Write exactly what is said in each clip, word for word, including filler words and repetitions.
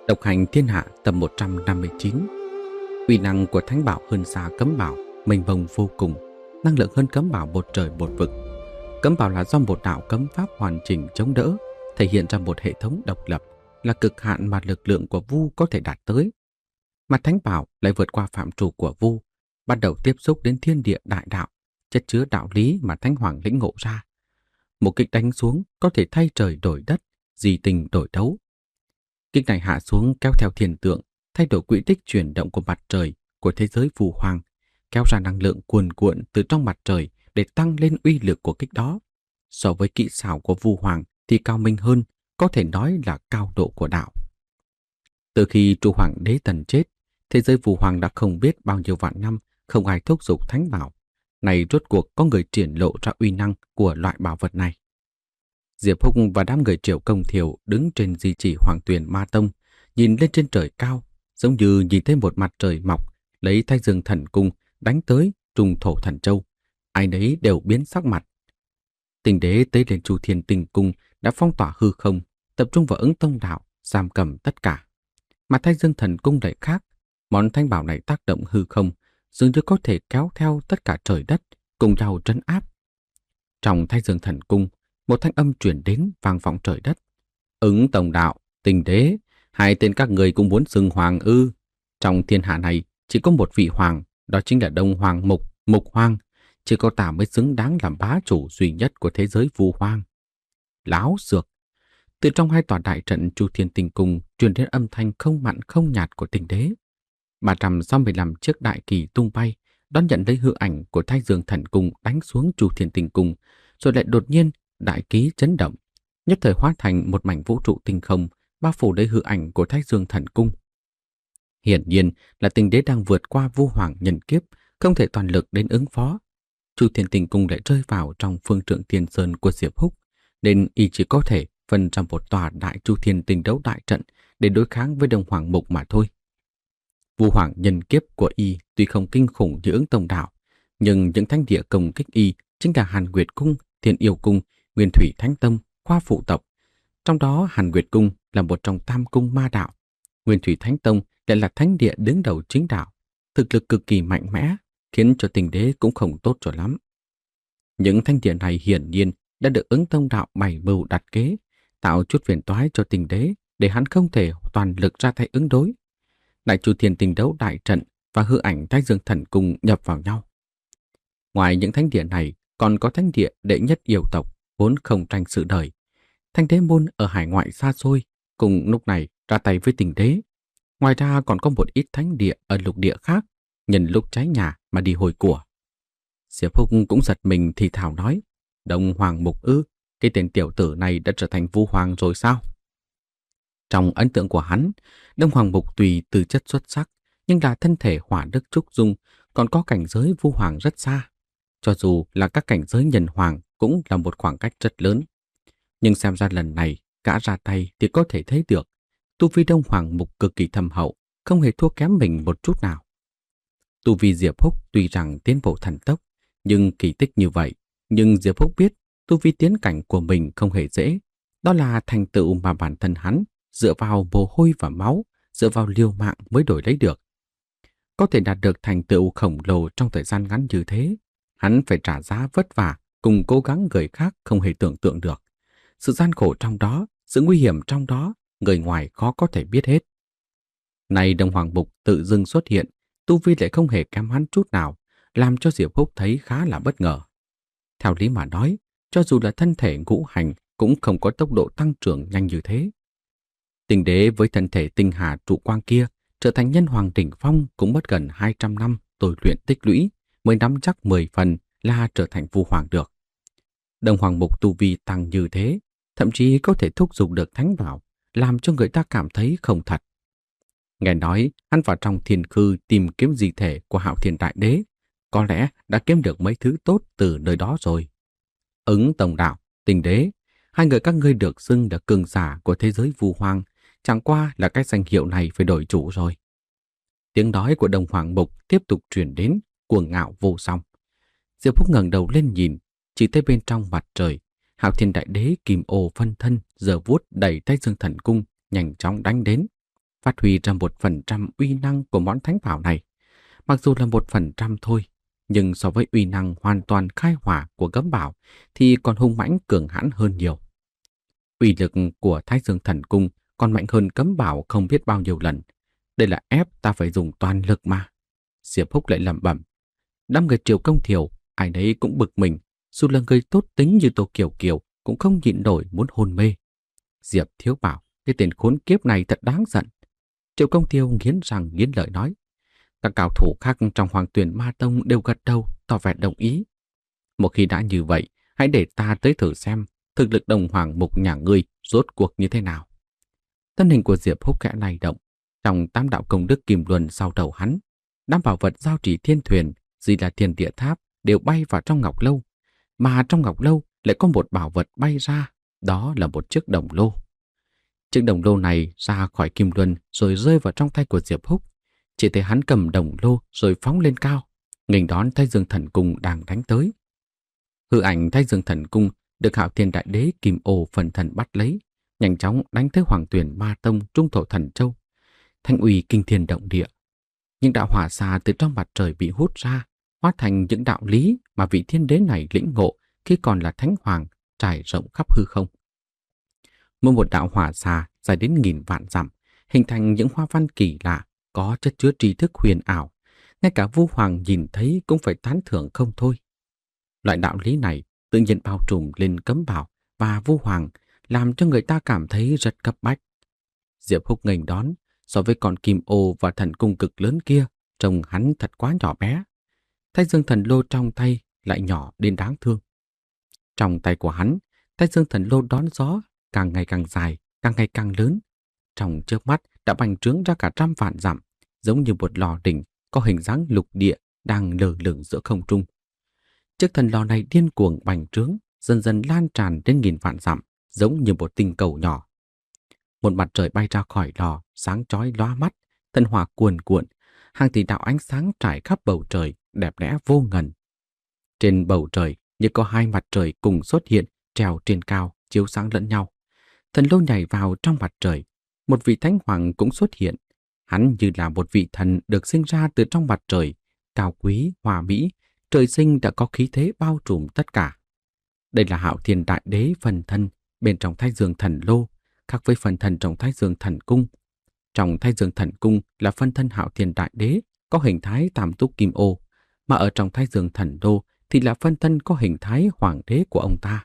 Độc hành thiên hạ tập một trăm năm mươi chín. Uy năng của thánh bảo hơn xa cấm bảo, mênh mông vô cùng, năng lượng hơn cấm bảo một trời một vực. Cấm bảo là do một đạo cấm pháp hoàn chỉnh chống đỡ, thể hiện ra một hệ thống độc lập, là cực hạn mà lực lượng của Vu có thể đạt tới. Mà thánh bảo lại vượt qua phạm trù của Vu, bắt đầu tiếp xúc đến thiên địa đại đạo, chất chứa đạo lý mà thánh hoàng lĩnh ngộ ra. Một kích đánh xuống có thể thay trời đổi đất, di tình đổi đấu. Kích này hạ xuống kéo theo thiên tượng, thay đổi quỹ tích chuyển động của mặt trời, của thế giới phù hoàng, kéo ra năng lượng cuồn cuộn từ trong mặt trời để tăng lên uy lực của kích đó. So với kỹ xảo của Vu Hoàng thì cao minh hơn, có thể nói là cao độ của đạo. Từ khi Trụ Hoàng Đế Tần chết, thế giới Vu Hoàng đã không biết bao nhiêu vạn năm không ai thúc giục thánh bảo. Này rốt cuộc có người triển lộ ra uy năng của loại bảo vật này. Diệp Húc và đám người Triệu Công Thiều đứng trên di chỉ Hoàng Tuyền Ma Tông, nhìn lên trên trời cao, giống như nhìn thấy một mặt trời mọc, lấy Thái Dương Thần Cung đánh tới Trung Thổ Thần Châu. Ai nấy đều biến sắc mặt. Tình đế tế lên Chu Thiên Tinh Cung đã phong tỏa hư không, tập trung vào ứng tông đạo, giam cầm tất cả. Mà Thái Dương Thần Cung lại khác, món thanh bảo này tác động hư không, dường như có thể kéo theo tất cả trời đất, cùng nhau trấn áp. Trong Thái Dương Thần Cung, một thanh âm truyền đến vang vọng trời đất. Ứng tông đạo, tình đế, hai tên các người cũng muốn xưng hoàng ư? Trong thiên hạ này chỉ có một vị hoàng, đó chính là Đông Hoàng Mục, Mục Hoàng. Chỉ có ta mới xứng đáng làm bá chủ duy nhất của thế giới Vu Hoang. Láo xược. Từ trong hai tòa đại trận Chu Thiên Tinh Cung truyền đến âm thanh không mặn không nhạt của tình đế. ba trăm sáu mươi lăm chiếc đại kỳ tung bay, đón nhận lấy hư ảnh của Thái Dương Thần Cung đánh xuống Chu Thiên Tinh Cung, rồi lại đột nhiên đại ký chấn động, nhất thời hóa thành một mảnh vũ trụ tinh không, bao phủ lấy hư ảnh của Thái Dương Thần Cung. Hiển nhiên là tình đế đang vượt qua Vu Hoàng nhân kiếp, không thể toàn lực đến ứng phó. Chu Thiên Tinh Cung lại rơi vào trong phương trượng Thiên Sơn của Diệp Húc, nên y chỉ có thể phân ra một tòa đại Chu Thiên Tinh đấu đại trận để đối kháng với Đông Hoàng Mục mà thôi. Vu Hoàng nhân kiếp của y tuy không kinh khủng như ứng tông đạo, nhưng những thánh địa công kích y chính là Hàn Nguyệt Cung, Thiên Yêu Cung, Nguyên Thủy Thánh Tông, Khoa Phụ Tộc. Trong đó Hàn Nguyệt Cung là một trong tam cung ma đạo, Nguyên Thủy Thánh Tông lại là thánh địa đứng đầu chính đạo, thực lực cực kỳ mạnh mẽ, khiến cho tình đế cũng không tốt cho lắm. Những thánh địa này hiển nhiên đã được ứng tông đạo bày mưu đặt kế, tạo chút phiền toái cho tình đế để hắn không thể toàn lực ra tay ứng đối. Đại Chu Thiên Tinh đấu đại trận và hư ảnh Thái Dương Thần Cung nhập vào nhau. Ngoài những thánh địa này, còn có thánh địa đệ nhất yêu tộc vốn không tranh sự đời. Thanh đế môn ở hải ngoại xa xôi cùng lúc này ra tay với tình đế. Ngoài ra còn có một ít thánh địa ở lục địa khác, nhân lúc cháy nhà mà đi hồi của. Diệp Húc cũng giật mình thì thào nói, Đông Hoàng Mục ư, cái tên tiểu tử này đã trở thành Vu Hoàng rồi sao? Trong ấn tượng của hắn, Đông Hoàng Mục tùy tư chất xuất sắc, nhưng là thân thể hỏa đức trúc dung, còn có cảnh giới Vu Hoàng rất xa. Cho dù là các cảnh giới nhân hoàng cũng là một khoảng cách rất lớn. Nhưng xem ra lần này, gã ra tay thì có thể thấy được, tu vi Đông Hoàng Mục cực kỳ thâm hậu, không hề thua kém mình một chút nào. Tu vi Diệp Húc tuy rằng tiến bộ thần tốc, nhưng kỳ tích như vậy, nhưng Diệp Húc biết tu vi tiến cảnh của mình không hề dễ. Đó là thành tựu mà bản thân hắn dựa vào mồ hôi và máu, dựa vào liều mạng mới đổi lấy được. Có thể đạt được thành tựu khổng lồ trong thời gian ngắn như thế, hắn phải trả giá vất vả cùng cố gắng người khác không hề tưởng tượng được. Sự gian khổ trong đó, sự nguy hiểm trong đó, người ngoài khó có thể biết hết. Này Đông Hoàng Mục tự dưng xuất hiện, tu vi lại không hề kém hắn chút nào, làm cho Diệp Húc thấy khá là bất ngờ. Theo lý mà nói, cho dù là thân thể ngũ hành cũng không có tốc độ tăng trưởng nhanh như thế. Tình đế với thân thể tinh hà trụ quang kia trở thành nhân hoàng đỉnh phong cũng mất gần hai trăm năm tôi luyện tích lũy mới nắm chắc mười phần là trở thành Vu Hoàng được. Đông Hoàng Mục tu vi tăng như thế, thậm chí có thể thúc giục được thánh bảo, làm cho người ta cảm thấy không thật. Nghe nói hắn vào trong thiên khư tìm kiếm di thể của Hạo Thiên Đại Đế, có lẽ đã kiếm được mấy thứ tốt từ nơi đó rồi. Ứng tông đạo, tình đế, hai người các ngươi được xưng là cường giả của thế giới Vu Hoang, chẳng qua là cái danh hiệu này phải đổi chủ rồi. Tiếng nói của Đông Hoàng Mục tiếp tục truyền đến, cuồng ngạo vô song. Diệp Húc ngẩng đầu lên nhìn, chỉ thấy bên trong mặt trời, Hạo Thiên Đại Đế kim ô phân thân giờ vuốt đẩy Thái Dương Thần Cung nhanh chóng đánh đến. phát huy ra một phần trăm uy năng của món thánh bảo này. Mặc dù là một phần trăm thôi, nhưng so với uy năng hoàn toàn khai hỏa của gấm bảo thì còn hung mãnh cường hãn hơn nhiều. Uy lực của Thái Dương Thần Cung còn mạnh hơn cấm bảo không biết bao nhiêu lần. Đây là ép ta phải dùng toàn lực mà. Diệp Húc lại lẩm bẩm. Đám người Triều Công Thiều, ai nấy cũng bực mình, dù là người tốt tính như Tô Kiều Kiều cũng không nhịn nổi muốn hôn mê. Diệp Thiếu bảo, cái tên khốn kiếp này thật đáng giận. Triệu Công Thiều nghiến răng nghiến lợi nói. Các cao thủ khác trong Hoàng Tuyền Ma Tông đều gật đầu, tỏ vẻ đồng ý. Một khi đã như vậy, hãy để ta tới thử xem thực lực Đồng Hoàng Mục nhà ngươi rốt cuộc như thế nào. Thân hình của Diệp Húc khẽ lay động, trong tám đạo công đức kim luân sau đầu hắn, đám bảo vật giao chỉ thiên thuyền, gì là thiên địa tháp đều bay vào trong ngọc lâu, mà trong ngọc lâu lại có một bảo vật bay ra, đó là một chiếc đồng lô. Chiếc đồng lô này ra khỏi kim luân rồi rơi vào trong tay của Diệp Húc. Chỉ thấy hắn cầm đồng lô rồi phóng lên cao, nghênh đón Thái Dương Thần Cung đang đánh tới. Hư ảnh Thái Dương Thần Cung được Hạo Thiên Đại Đế Kim Ô phần thần bắt lấy, nhanh chóng đánh tới Hoàng Tuyền Ma Tông Trung Thổ Thần Châu. Thanh uy kinh thiên động địa. Những đạo hỏa xa từ trong mặt trời bị hút ra, hóa thành những đạo lý mà vị thiên đế này lĩnh ngộ khi còn là Thánh Hoàng, trải rộng khắp hư không. Mỗi một đạo hỏa xa dài đến nghìn vạn dặm, hình thành những hoa văn kỳ lạ, có chất chứa tri thức huyền ảo. Ngay cả Vu Hoàng nhìn thấy cũng phải tán thưởng không thôi. Loại đạo lý này tự nhiên bao trùm lên cấm bảo và Vu Hoàng, làm cho người ta cảm thấy rất cấp bách. Diệp Húc nghênh đón, so với con Kim Ô và thần cung cực lớn kia, trông hắn thật quá nhỏ bé. Thái Dương Thần Lô trong tay lại nhỏ đến đáng thương. Trong tay của hắn, Thái Dương Thần Lô đón gió càng ngày càng dài, càng ngày càng lớn. Trong chớp mắt đã bành trướng ra cả trăm vạn dặm, giống như một lò đỉnh có hình dáng lục địa đang lơ lửng giữa không trung. Chiếc thần lò này điên cuồng bành trướng, dần dần lan tràn đến nghìn vạn dặm, giống như một tinh cầu nhỏ. Một mặt trời bay ra khỏi lò, sáng chói lóa mắt, thần hỏa cuồn cuộn, hàng tỷ đạo ánh sáng trải khắp bầu trời, đẹp đẽ vô ngần. Trên bầu trời như có hai mặt trời cùng xuất hiện, treo trên cao, chiếu sáng lẫn nhau. Thần lô nhảy vào trong mặt trời, một vị thánh hoàng cũng xuất hiện. Hắn như là một vị thần được sinh ra từ trong mặt trời, cao quý, hòa mỹ, trời sinh đã có khí thế bao trùm tất cả. Đây là Hạo Thiên Đại Đế phần thân bên trong Thái Dương Thần Lô, khác với phần thân trong Thái Dương Thần Cung. Trong Thái Dương Thần Cung là phân thân Hạo Thiên Đại Đế có hình thái tam túc kim ô, mà ở trong Thái Dương Thần Lô thì là phân thân có hình thái hoàng đế của ông ta.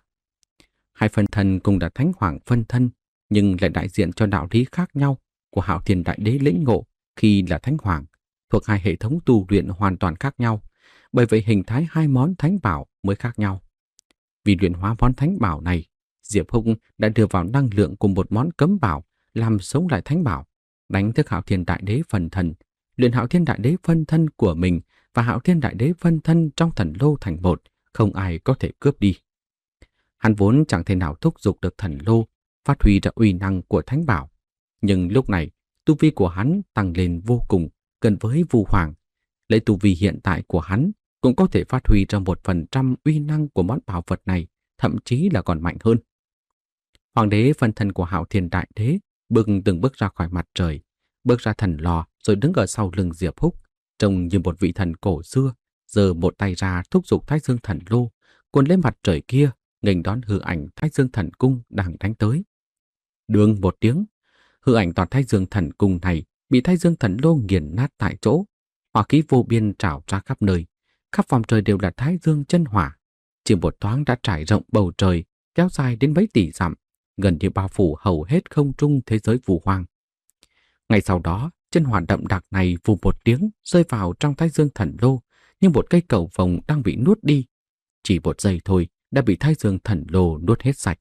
Hai phân thân cùng là thánh hoàng phân thân, nhưng lại đại diện cho đạo lý khác nhau của Hạo Thiên Đại Đế lĩnh ngộ khi là thánh hoàng, thuộc hai hệ thống tu luyện hoàn toàn khác nhau, bởi vậy hình thái hai món thánh bảo mới khác nhau. Vì luyện hóa món thánh bảo này, Diệp Húc đã đưa vào năng lượng của một món cấm bảo làm sống lại thánh bảo, đánh thức Hạo Thiên Đại Đế phân thân, luyện Hạo Thiên Đại Đế phân thân của mình và Hạo Thiên Đại Đế phân thân trong thần lô thành một, không ai có thể cướp đi. Hắn vốn chẳng thể nào thúc giục được thần lô phát huy ra uy năng của thánh bảo, nhưng lúc này tu vi của hắn tăng lên vô cùng, gần với Vu Hoàng. Lấy tu vi hiện tại của hắn cũng có thể phát huy ra một phần trăm uy năng của món bảo vật này, thậm chí là còn mạnh hơn. Hoàng đế phân thân của Hạo Thiên Đại Đế bước từng bước ra khỏi mặt trời, bước ra thần lò rồi đứng ở sau lưng Diệp Húc, trông như một vị thần cổ xưa, giơ một tay ra thúc giục Thái Dương Thần Lô, cuốn lên mặt trời kia, nghênh đón hư ảnh Thái Dương Thần Cung đang đánh tới. Đương một tiếng, hư ảnh toàn Thái Dương Thần Cung này bị Thái Dương Thần Lô nghiền nát tại chỗ, hỏa khí vô biên trào ra khắp nơi, khắp vòng trời đều là Thái Dương chân hỏa, chỉ một thoáng đã trải rộng bầu trời, kéo dài đến mấy tỷ dặm, gần như bao phủ hầu hết không trung thế giới Vu Hoang. Ngay sau đó, chân hỏa đậm đặc này vù một tiếng rơi vào trong Thái Dương Thần Lô, như một cây cầu vồng đang bị nuốt đi. Chỉ một giây thôi đã bị Thái Dương Thần Lô nuốt hết sạch.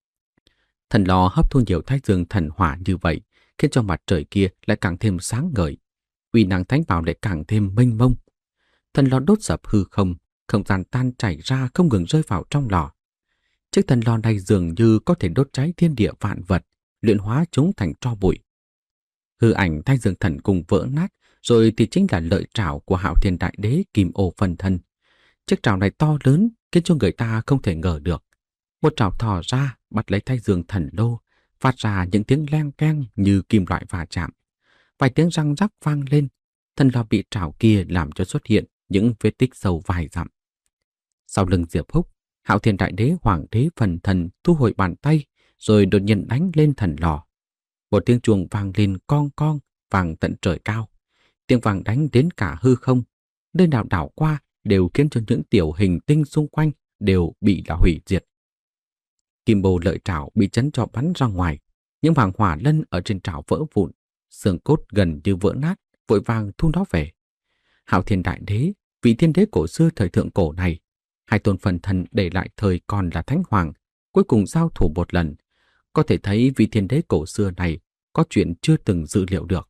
Thần lò hấp thu nhiều Thái Dương thần hỏa như vậy, khiến cho mặt trời kia lại càng thêm sáng ngời, uy năng thánh bảo lại càng thêm mênh mông. Thần lò đốt sập hư không, không gian tan chảy ra không ngừng rơi vào trong lò. Chiếc thần lò này dường như có thể đốt cháy thiên địa vạn vật, luyện hóa chúng thành tro bụi. Hư ảnh Thái Dương Thần Cung vỡ nát, rồi thì chính là lợi trảo của Hạo Thiên Đại Đế Kim Ô phân thân. Chiếc trảo này to lớn, khiến cho người ta không thể ngờ được. Một trảo thò ra, bắt lấy Thái Dương Thần Lô, phát ra những tiếng leng keng như kim loại va chạm. vài tiếng răng rắc vang lên, thân lò bị trảo kia làm cho xuất hiện những vết tích sâu vài dặm. Sau lưng Diệp Húc, Hạo Thiên Đại Đế Hoàng đế phần thần thu hồi bàn tay, rồi đột nhiên đánh lên thần lò. Một tiếng chuông vang lên cong cong, vang tận trời cao. Tiếng vang đánh đến cả hư không, nơi nào đảo qua đều khiến cho những tiểu hình tinh xung quanh đều bị là hủy diệt. Kim bồ lợi trảo bị chấn cho bắn ra ngoài, những vàng hỏa lân ở trên trảo vỡ vụn, xương cốt gần như vỡ nát, vội vàng thu nó về. Hạo Thiên Đại Đế, vị thiên đế cổ xưa thời thượng cổ này, hai tôn phần thần để lại thời còn là Thánh Hoàng, cuối cùng giao thủ một lần. Có thể thấy vị thiên đế cổ xưa này có chuyện chưa từng dự liệu được.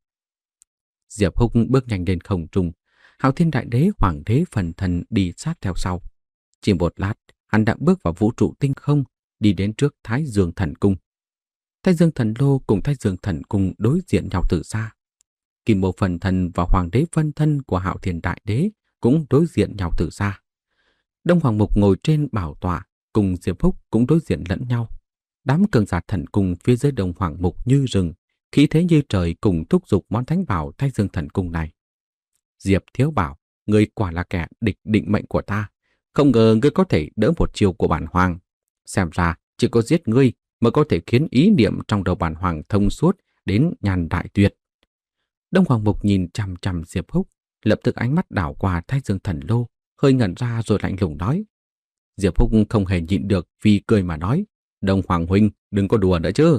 Diệp Húc bước nhanh lên không trung, Hạo Thiên Đại Đế Hoàng đế phần thần đi sát theo sau. Chỉ một lát, hắn đã bước vào vũ trụ tinh không, đi đến trước Thái Dương Thần Cung. Thái Dương Thần Lô cùng Thái Dương Thần Cung đối diện nhau từ xa. Kim Mô Phần Thần và Hoàng đế phân thân của Hạo Thiên Đại Đế cũng đối diện nhau từ xa. Đông Hoàng Mục ngồi trên bảo tọa, cùng Diệp Húc cũng đối diện lẫn nhau. Đám cường giả thần cung phía dưới Đông Hoàng Mục như rừng, khí thế như trời, cùng thúc giục món thánh bảo Thái Dương Thần Cung này. Diệp Thiếu Bảo, ngươi quả là kẻ địch định mệnh của ta. Không ngờ ngươi có thể đỡ một chiều của bản hoàng. Xem ra chỉ có giết ngươi mới có thể khiến ý niệm trong đầu bản hoàng thông suốt đến nhàn đại tuyệt. Đông Hoàng Mục nhìn chằm chằm Diệp Húc, lập tức ánh mắt đảo qua Thái Dương Thần Lô, hơi ngẩn ra rồi lạnh lùng nói. Diệp Húc không hề nhịn được, vì cười mà nói, Đông Hoàng huynh, đừng có đùa nữa chứ.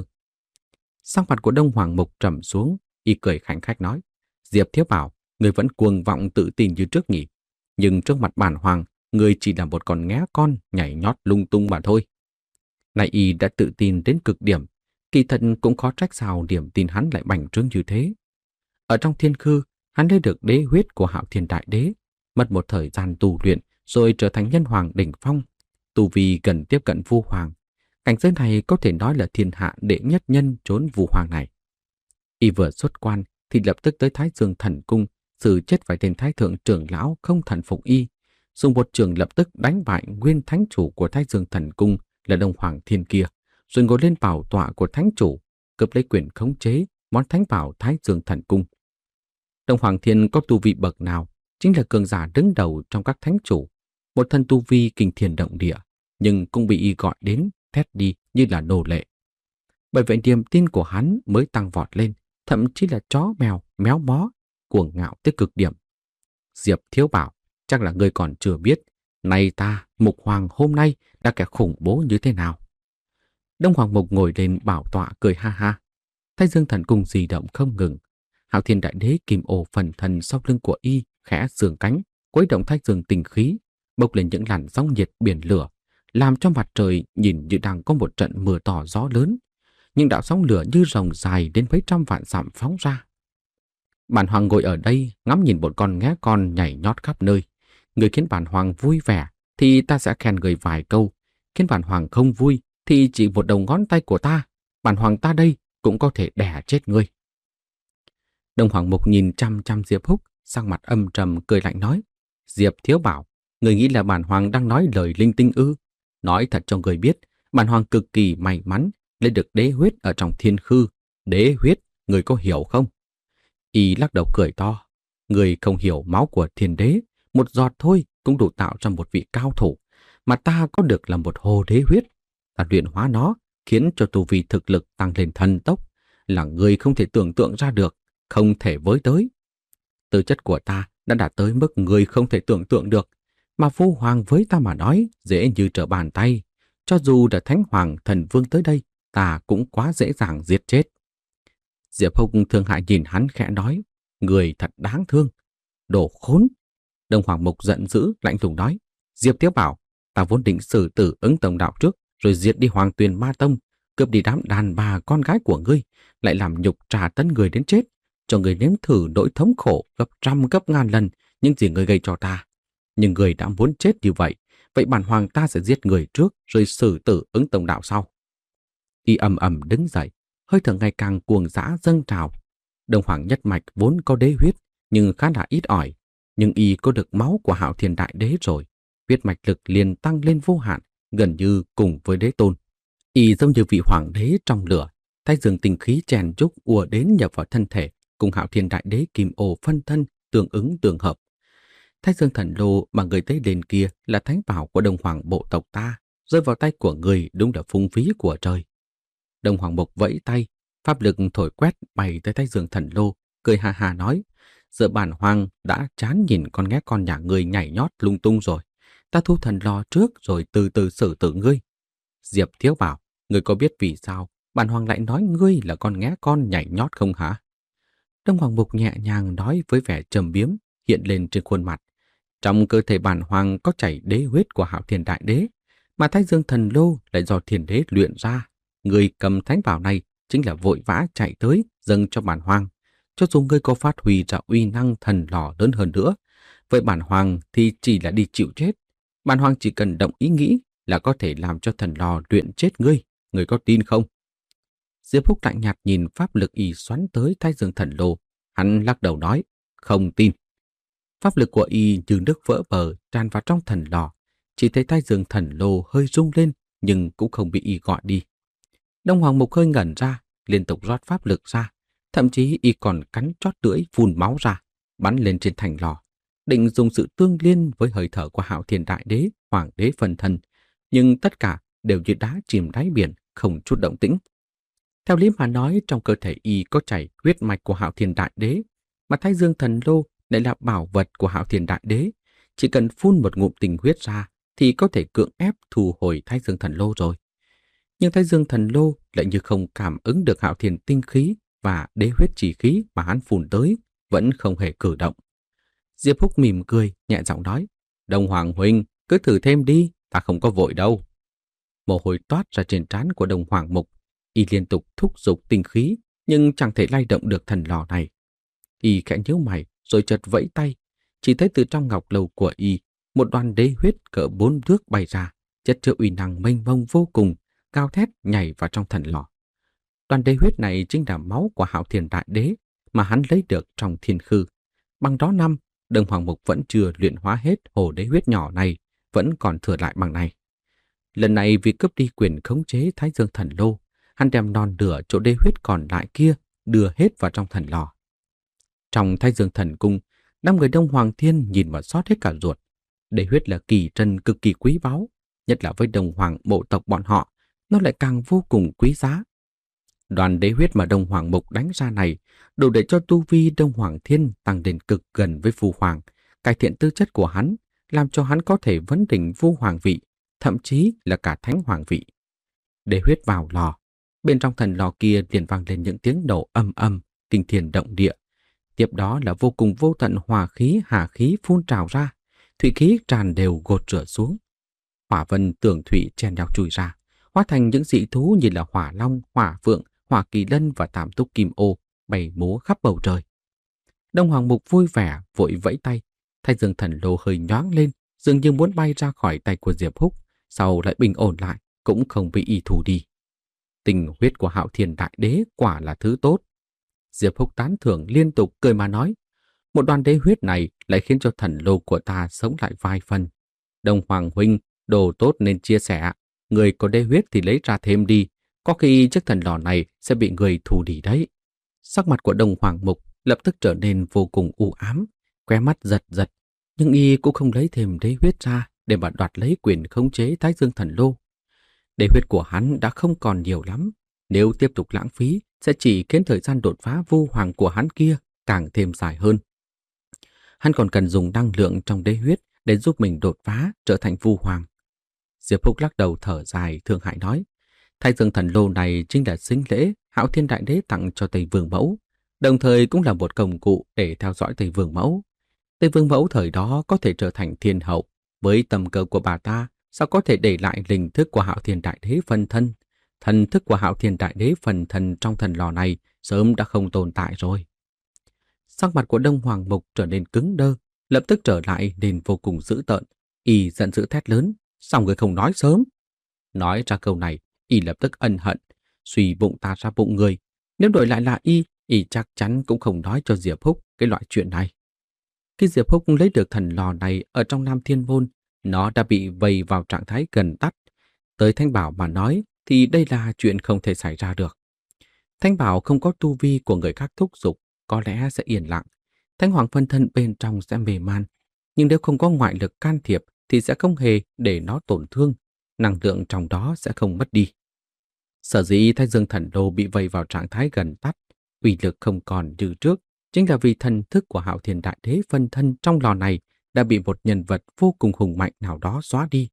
Sắc mặt của Đông Hoàng Mục trầm xuống, y cười khanh khách nói, Diệp Thiếu Bảo, người vẫn cuồng vọng tự tin như trước nhỉ, nhưng trước mặt bản hoàng, người chỉ là một con nghé con nhảy nhót lung tung mà thôi. Này y đã tự tin đến cực điểm, kỳ thật cũng khó trách sao điểm tin hắn lại bành trướng như thế. Ở trong thiên khư, hắn lấy được đế huyết của Hạo Thiên Đại Đế, mất một thời gian tu luyện rồi trở thành nhân hoàng đỉnh phong, tu vi gần tiếp cận vu hoàng. Cảnh giới này có thể nói là thiên hạ đệ nhất nhân trốn vu hoàng này. Y vừa xuất quan thì lập tức tới Thái Dương Thần Cung, xử chết vài tên thái thượng trưởng lão không thần phục y, dùng một trường lập tức đánh bại nguyên thánh chủ của Thái Dương Thần Cung là Đông Hoàng Thiên kia, rồi ngồi lên bảo tọa của thánh chủ, cướp lấy quyền khống chế món thánh bảo Thái Dương Thần Cung. Đông Hoàng Thiên có tu vi bậc nào, chính là cường giả đứng đầu trong các thánh chủ, một thân tu vi kinh thiên động địa, nhưng cũng bị y gọi đến thét đi như là nô lệ. Bởi vậy niềm tin của hắn mới tăng vọt lên, thậm chí là chó mèo méo mó, cuồng ngạo tới cực điểm. Diệp Thiếu Bảo, chắc là ngươi còn chưa biết, nay ta, Mục Hoàng hôm nay đã kẻ khủng bố như thế nào. Đông Hoàng Mục ngồi lên bảo tọa cười ha ha. Thái Dương Thần Cung di động không ngừng. Hạo Thiên Đại Đế kim ô phần thần sau lưng của y khẽ sườn cánh, quấy động Thái Dương tinh khí, bốc lên những làn sóng nhiệt biển lửa, làm cho mặt trời nhìn như đang có một trận mưa to gió lớn. Những đạo sóng lửa như rồng dài đến mấy trăm vạn dặm phóng ra. Bản hoàng ngồi ở đây ngắm nhìn một con nghé con nhảy nhót khắp nơi. Người khiến bản hoàng vui vẻ thì ta sẽ khen người vài câu, khiến bản hoàng không vui thì chỉ một đầu ngón tay của ta, bản hoàng ta đây cũng có thể đẻ chết ngươi. Đông Hoàng Mục nhìn chăm chăm Diệp Húc, sang mặt âm trầm cười lạnh nói, Diệp Thiếu Bảo, người nghĩ là bản hoàng đang nói lời linh tinh ư? Nói thật cho người biết, bản hoàng cực kỳ may mắn lấy được đế huyết ở trong thiên khư. Đế huyết, người có hiểu không? Y lắc đầu cười to, người không hiểu máu của thiên đế, một giọt thôi cũng đủ tạo ra một vị cao thủ, mà ta có được là một hồ đế huyết. Ta luyện hóa nó, khiến cho tu vi thực lực tăng lên thần tốc, là người không thể tưởng tượng ra được, không thể với tới. Tư chất của ta đã đạt tới mức người không thể tưởng tượng được, mà Phu Hoàng với ta mà nói dễ như trở bàn tay. Cho dù là Thánh Hoàng Thần Vương tới đây, ta cũng quá dễ dàng giết chết. Diệp Húc thương hại nhìn hắn khẽ nói, người thật đáng thương. Đồ khốn! Đông Hoàng Mục giận dữ lạnh lùng nói, Diệp Thiếu Bảo, ta vốn định xử tử Ứng Tông Đạo trước, rồi diệt đi Hoàng Tuyền Ma Tông, cướp đi đám đàn bà con gái của ngươi, lại làm nhục trà tấn người đến chết, cho người nếm thử nỗi thống khổ gấp trăm gấp ngàn lần những gì người gây cho ta. Nhưng người đã muốn chết như vậy, vậy bản hoàng ta sẽ giết người trước rồi xử tử Ứng Tông Đạo sau. Y ầm ầm đứng dậy, hơi thở ngày càng cuồng dã dâng trào. Đông Hoàng nhất mạch vốn có đế huyết, nhưng khá là ít ỏi, nhưng y có được máu của Hạo Thiên Đại Đế rồi, huyết mạch lực liền tăng lên vô hạn, gần như cùng với đế tôn. Y giống như vị hoàng đế trong lửa, Thái Dương tinh khí chèn chúc ùa đến nhập vào thân thể, cùng Hạo Thiên Đại Đế kim ô phân thân tương ứng tương hợp. Thái Dương Thần Lô mà người tới lên kia là thánh bảo của Đông Hoàng bộ tộc ta, rơi vào tay của người đúng là phung phí của trời. Đông Hoàng Mục vẫy tay, pháp lực thổi quét bay tới Thái Dương Thần Lô, cười hà hà nói: giờ bản hoàng đã chán nhìn con nghé con nhà ngươi nhảy nhót lung tung rồi. Ta thu thần lò trước rồi từ từ xử tử ngươi. Diệp Thiếu bảo, ngươi có biết vì sao bản hoàng lại nói ngươi là con nghé con nhảy nhót không hả? Đông Hoàng Mục nhẹ nhàng nói với vẻ trầm biếm hiện lên trên khuôn mặt. Trong cơ thể bản hoàng có chảy đế huyết của Hạo Thiên Đại Đế, mà Thái Dương Thần Lô lại do Thiên Đế luyện ra. Người cầm thánh bảo này chính là vội vã chạy tới dâng cho bản hoàng. Cho dù ngươi có phát huy ra uy năng thần lò lớn hơn nữa, vậy bản hoàng thì chỉ là đi chịu chết. Bản hoàng chỉ cần động ý nghĩ là có thể làm cho thần lò luyện chết ngươi. Ngươi có tin không? Diệp Húc lạnh nhạt nhìn pháp lực y xoắn tới Thái Dương Thần Lô. Hắn lắc đầu nói, không tin. Pháp lực của y như nước vỡ bờ tràn vào trong thần lò. Chỉ thấy Thái Dương Thần Lô hơi rung lên nhưng cũng không bị y gọi đi. Đông Hoàng Mục hơi ngẩn ra, liên tục rót pháp lực ra. Thậm chí y còn cắn chót lưỡi phun máu ra, bắn lên trên thành lò, định dùng sự tương liên với hơi thở của Hạo Thiên Đại Đế, Hoàng Đế phân thân, nhưng tất cả đều như đá chìm đáy biển, không chút động tĩnh. Theo lý mà nói, trong cơ thể y có chảy huyết mạch của Hạo Thiên Đại Đế, mà Thái Dương Thần Lô lại là bảo vật của Hạo Thiên Đại Đế, chỉ cần phun một ngụm tình huyết ra thì có thể cưỡng ép thu hồi Thái Dương Thần Lô rồi. Nhưng Thái Dương Thần Lô lại như không cảm ứng được Hạo Thiên tinh khí và đế huyết chỉ khí mà hắn phun tới, vẫn không hề cử động. Diệp Húc mỉm cười, nhẹ giọng nói, Đông Hoàng huynh, cứ thử thêm đi, ta không có vội đâu. Mồ hôi toát ra trên trán của Đông Hoàng Mục, y liên tục thúc giục tinh khí, nhưng chẳng thể lay động được thần lò này. Y khẽ nhíu mày, rồi chợt vẫy tay, chỉ thấy từ trong ngọc lầu của y, một đoàn đế huyết cỡ bốn thước bay ra, chất chứa uy năng mênh mông vô cùng, cao thét nhảy vào trong thần lò. Đoàn đế huyết này chính là máu của Hạo Thiên Đại Đế mà hắn lấy được trong thiên khư. Bằng đó năm, Đông Hoàng Mục vẫn chưa luyện hóa hết hồ đế huyết nhỏ này, vẫn còn thừa lại bằng này. Lần này vì cướp đi quyền khống chế Thái Dương Thần Lô, hắn đem non nửa chỗ đế huyết còn lại kia đưa hết vào trong thần lò. Trong Thái Dương Thần Cung, năm người Đông Hoàng Thiên nhìn mà xót hết cả ruột. Đế huyết là kỳ trân cực kỳ quý báu, nhất là với Đông Hoàng bộ tộc bọn họ, nó lại càng vô cùng quý giá. Đoàn đế huyết mà Đông Hoàng Mục đánh ra này đủ để cho tu vi Đông Hoàng Thiên tăng đến cực gần với Phu Hoàng, cải thiện tư chất của hắn, làm cho hắn có thể vấn đỉnh Phu Hoàng vị, thậm chí là cả Thánh Hoàng vị. Đế huyết vào lò, bên trong thần lò kia liền vang lên những tiếng nổ âm âm, kinh thiên động địa. Tiếp đó là vô cùng vô tận hỏa khí, hà khí phun trào ra, thủy khí tràn đều gột rửa xuống. Hỏa vân tường thủy chen nhau chui ra, hóa thành những dị thú như là hỏa long, hỏa phượng, hỏa kỳ lân và tam túc kim ô bay múa khắp bầu trời. Đông Hoàng Mục vui vẻ vội vẫy tay, Thái Dương Thần Lô hơi nhoáng lên, dường như muốn bay ra khỏi tay của Diệp Húc, sau lại bình ổn lại, cũng không bị y thu đi. Tình huyết của Hạo Thiên Đại Đế quả là thứ tốt. Diệp Húc tán thưởng liên tục cười mà nói, một đoàn đế huyết này lại khiến cho thần lô của ta sống lại vài phần. Đông Hoàng huynh, đồ tốt nên chia sẻ, người có đế huyết thì lấy ra thêm đi, có khi chiếc thần lò này sẽ bị người thù đi đấy. Sắc mặt của Đông Hoàng Mục lập tức trở nên vô cùng u ám, khóe mắt giật giật, nhưng y cũng không lấy thêm đế huyết ra để mà đoạt lấy quyền khống chế Thái Dương Thần Lô. Đế huyết của hắn đã không còn nhiều lắm, nếu tiếp tục lãng phí sẽ chỉ khiến thời gian đột phá Vu Hoàng của hắn kia càng thêm dài hơn. Hắn còn cần dùng năng lượng trong đế huyết để giúp mình đột phá trở thành Vu Hoàng. Diệp Húc lắc đầu thở dài thương hại nói, Thái Dương Thần Lô này chính là sính lễ Hạo Thiên Đại Đế tặng cho Tây Vương Mẫu, đồng thời cũng là một công cụ để theo dõi Tây Vương Mẫu. Tây Vương Mẫu thời đó có thể trở thành thiên hậu, với tầm cỡ của bà ta sao có thể để lại linh thức của Hạo Thiên Đại Đế phân thân. Thần thức của Hạo Thiên Đại Đế phần thân trong thần lò này sớm đã không tồn tại rồi. Sắc mặt của Đông Hoàng Mục trở nên cứng đơ, lập tức trở lại nên vô cùng dữ tợn. Y giận dữ thét lớn, sao người không nói sớm? Nói ra câu này, Y lập tức ân hận, suy bụng ta ra bụng người. Nếu đổi lại là Y, Y chắc chắn cũng không nói cho Diệp Húc cái loại chuyện này. Khi Diệp Húc lấy được thần lò này ở trong Nam Thiên Môn, nó đã bị vây vào trạng thái gần tắt. Tới Thanh Bảo mà nói thì đây là chuyện không thể xảy ra được. Thanh Bảo không có tu vi của người khác thúc giục, có lẽ sẽ yên lặng. Thánh hoàng phân thân bên trong sẽ mềm man, nhưng nếu không có ngoại lực can thiệp thì sẽ không hề để nó tổn thương, năng lượng trong đó sẽ không mất đi. Sở dĩ Thái Dương Thần Lô bị vây vào trạng thái gần tắt, uy lực không còn như trước, chính là vì thần thức của Hạo Thiên Đại Đế phân thân trong lò này đã bị một nhân vật vô cùng hùng mạnh nào đó xóa đi.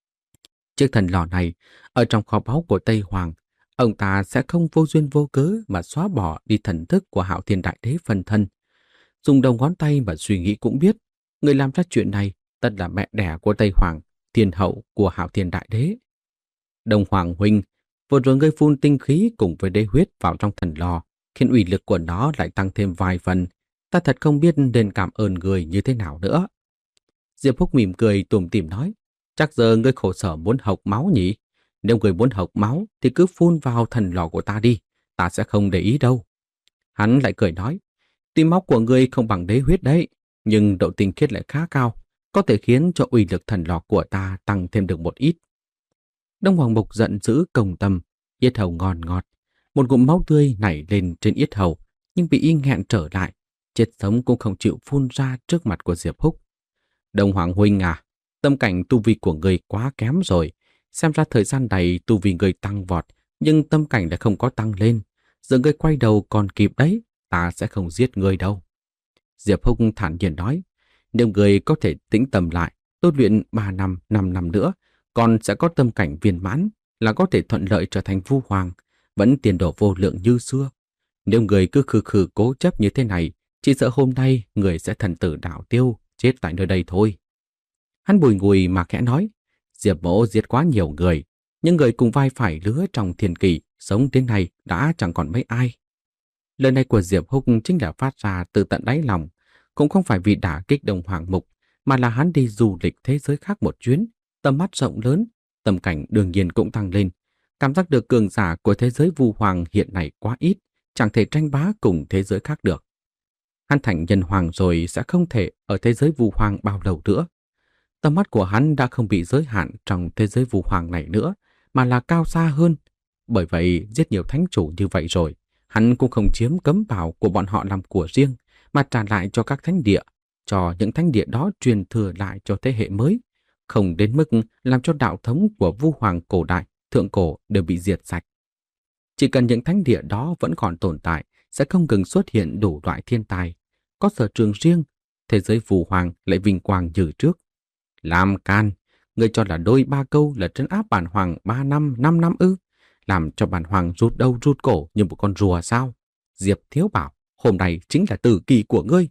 Chiếc thần lò này, ở trong kho báu của Tây Hoàng, ông ta sẽ không vô duyên vô cớ mà xóa bỏ đi thần thức của Hạo Thiên Đại Đế phân thân. Dùng đầu ngón tay mà suy nghĩ cũng biết, người làm ra chuyện này tất là mẹ đẻ của Tây Hoàng, thiên hậu của Hạo Thiên Đại Đế. Đông Hoàng huynh, vừa rồi ngươi phun tinh khí cùng với đế huyết vào trong thần lò, khiến uy lực của nó lại tăng thêm vài phần. Ta thật không biết nên cảm ơn người như thế nào nữa. Diệp Húc mỉm cười tủm tỉm nói, chắc giờ ngươi khổ sở muốn hộc máu nhỉ? Nếu ngươi muốn hộc máu thì cứ phun vào thần lò của ta đi, ta sẽ không để ý đâu. Hắn lại cười nói, tuy máu của ngươi không bằng đế huyết đấy, nhưng độ tinh khiết lại khá cao, có thể khiến cho uy lực thần lò của ta tăng thêm được một ít. Đông Hoàng Mục giận dữ công tâm, yết hầu ngon ngọt, một ngụm máu tươi nảy lên trên yết hầu, nhưng bị y nghẹn trở lại, chết sống cũng không chịu phun ra trước mặt của Diệp Húc. Đông Hoàng huynh à, tâm cảnh tu vi của người quá kém rồi, xem ra thời gian này tu vi người tăng vọt, nhưng tâm cảnh lại không có tăng lên, giờ người quay đầu còn kịp đấy, ta sẽ không giết người đâu. Diệp Húc thản nhiên nói, nếu người có thể tĩnh tâm lại, tu luyện ba năm, năm năm nữa, còn sẽ có tâm cảnh viên mãn, là có thể thuận lợi trở thành Vu Hoàng, vẫn tiền đồ vô lượng như xưa. Nếu người cứ khư khư cố chấp như thế này, chỉ sợ hôm nay người sẽ thần tử đạo tiêu, chết tại nơi đây thôi. Hắn bùi ngùi mà khẽ nói, Diệp Mỗ giết quá nhiều người, nhưng người cùng vai phải lứa trong thiên kỳ, sống đến nay đã chẳng còn mấy ai. Lời này của Diệp Húc chính là phát ra từ tận đáy lòng, cũng không phải vì đả kích Đông Hoàng Mục, mà là hắn đi du lịch thế giới khác một chuyến, tầm mắt rộng lớn, tâm cảnh đương nhiên cũng tăng lên. Cảm giác được cường giả của thế giới Vu Hoàng hiện nay quá ít, chẳng thể tranh bá cùng thế giới khác được. Hắn thành nhân hoàng rồi sẽ không thể ở thế giới Vu Hoàng bao lâu nữa. Tầm mắt của hắn đã không bị giới hạn trong thế giới Vu Hoàng này nữa, mà là cao xa hơn. Bởi vậy, giết nhiều thánh chủ như vậy rồi, hắn cũng không chiếm cấm bảo của bọn họ làm của riêng, mà trả lại cho các thánh địa, cho những thánh địa đó truyền thừa lại cho thế hệ mới, không đến mức làm cho đạo thống của Vu Hoàng cổ đại, thượng cổ đều bị diệt sạch. Chỉ cần những thánh địa đó vẫn còn tồn tại, sẽ không ngừng xuất hiện đủ loại thiên tài, có sở trường riêng, thế giới Vu Hoàng lại vinh quang như trước. Làm can, người cho là đôi ba câu là trấn áp bản hoàng ba năm, năm năm ư? Làm cho bản hoàng rụt đầu rụt cổ như một con rùa sao? Diệp Thiếu bảo, hôm nay chính là tử kỳ của ngươi.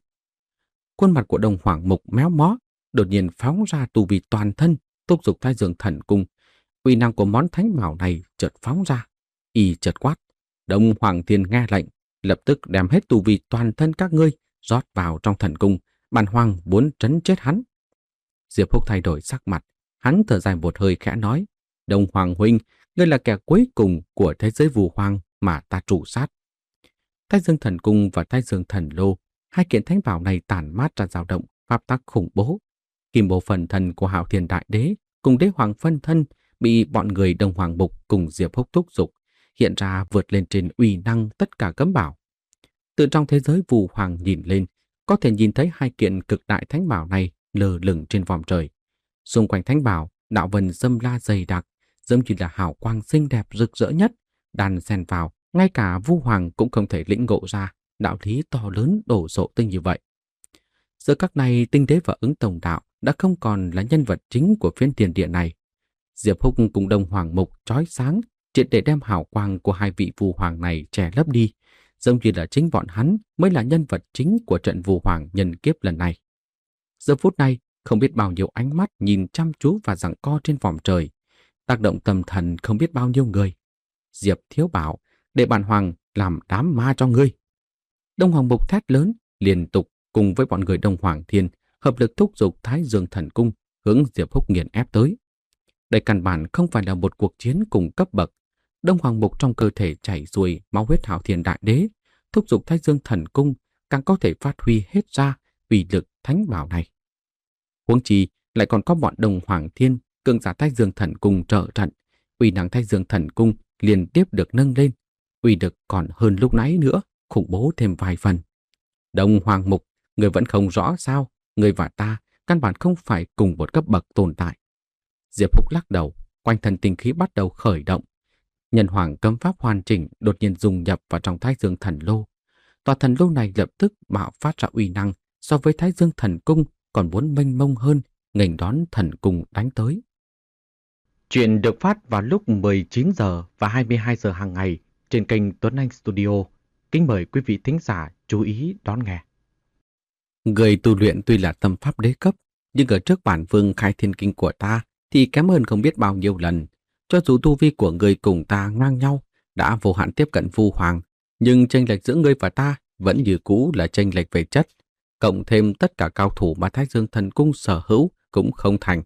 Khuôn mặt của Đông Hoàng Mục méo mó, đột nhiên phóng ra tu vi toàn thân, thúc giục Thái Dương Thần Cung. Uy năng của món thánh bảo này chợt phóng ra, y chợt quát. Đông Hoàng Thiên nghe lệnh, lập tức đem hết tu vi toàn thân các ngươi rót vào trong thần cung, bản hoàng muốn trấn chết hắn. Diệp Húc thay đổi sắc mặt, hắn thở dài một hơi khẽ nói, Đông Hoàng huynh, ngươi là kẻ cuối cùng của thế giới Vu Hoàng mà ta trụ sát. Thái Dương Thần Cung và Thái Dương Thần Lô, hai kiện thánh bảo này tản mát ra dao động pháp tắc khủng bố. Kim bộ phần thân của Hạo Thiên Đại Đế cùng Đế Hoàng phân thân bị bọn người Đông Hoàng Mục cùng Diệp Húc thúc giục, hiện ra vượt lên trên uy năng tất cả cấm bảo. Từ trong thế giới Vu Hoàng nhìn lên, có thể nhìn thấy hai kiện cực đại thánh bảo này lơ lửng trên vòm trời. Xung quanh thánh bảo, đạo vân dâm la dày đặc, giống như là hào quang xinh đẹp rực rỡ nhất, đan xen vào, ngay cả Vu Hoàng cũng không thể lĩnh ngộ ra đạo lý to lớn đổ sộ tinh như vậy. Giờ các này, Tinh Đế và Ứng Tổng Đạo đã không còn là nhân vật chính của phiên tiền địa này. Diệp Húc cùng Đông Hoàng Mục chói sáng, triệt để đem hào quang của hai vị Vu Hoàng này che lấp đi, giống như là chính bọn hắn mới là nhân vật chính của trận Vu Hoàng nhân kiếp lần này. Giờ phút này, không biết bao nhiêu ánh mắt nhìn chăm chú và giằng co trên vòm trời, tác động tâm thần không biết bao nhiêu người. Diệp Thiếu bảo, để bản hoàng làm đám ma cho ngươi. Đông Hoàng Mục thét lớn, liên tục cùng với bọn người Đông Hoàng Thiên hợp lực thúc giục Thái Dương Thần Cung hướng Diệp Húc nghiền ép tới. Đây căn bản không phải là một cuộc chiến cùng cấp bậc. Đông Hoàng Mục trong cơ thể chảy xuôi máu huyết Hạo Thiên Đại Đế, thúc giục Thái Dương Thần Cung càng có thể phát huy hết ra uy lực thánh bảo này. Huống chi lại còn có bọn Đông Hoàng Thiên, cường giả Thái Dương Thần Cung trợ trận, uy năng Thái Dương Thần Cung liên tiếp được nâng lên, uy lực còn hơn lúc nãy nữa, khủng bố thêm vài phần. Đông Hoàng Mục, người vẫn không rõ sao? Người và ta căn bản không phải cùng một cấp bậc tồn tại. Diệp Húc lắc đầu, quanh thân tinh khí bắt đầu khởi động. Nhân hoàng cấm pháp hoàn chỉnh đột nhiên dung nhập vào trong Thái Dương Thần Lô. Tòa thần lô này lập tức bạo phát ra uy năng, so với Thái Dương Thần Cung còn muốn mênh mông hơn, nghênh đón thần cung đánh tới. Chuyện được phát vào lúc mười chín giờ và hai mươi hai giờ hàng ngày trên kênh Tuấn Anh Studio. Kính mời quý vị thính giả chú ý đón nghe. Người tu luyện tuy là tâm pháp đế cấp, nhưng ở trước bản vương khai thiên kinh của ta thì kém hơn không biết bao nhiêu lần. Cho dù tu vi của người cùng ta ngang nhau, đã vô hạn tiếp cận Vu Hoàng, nhưng chênh lệch giữa ngươi và ta vẫn như cũ là chênh lệch về chất. Cộng thêm tất cả cao thủ mà Thái Dương Thần Cung sở hữu cũng không thành.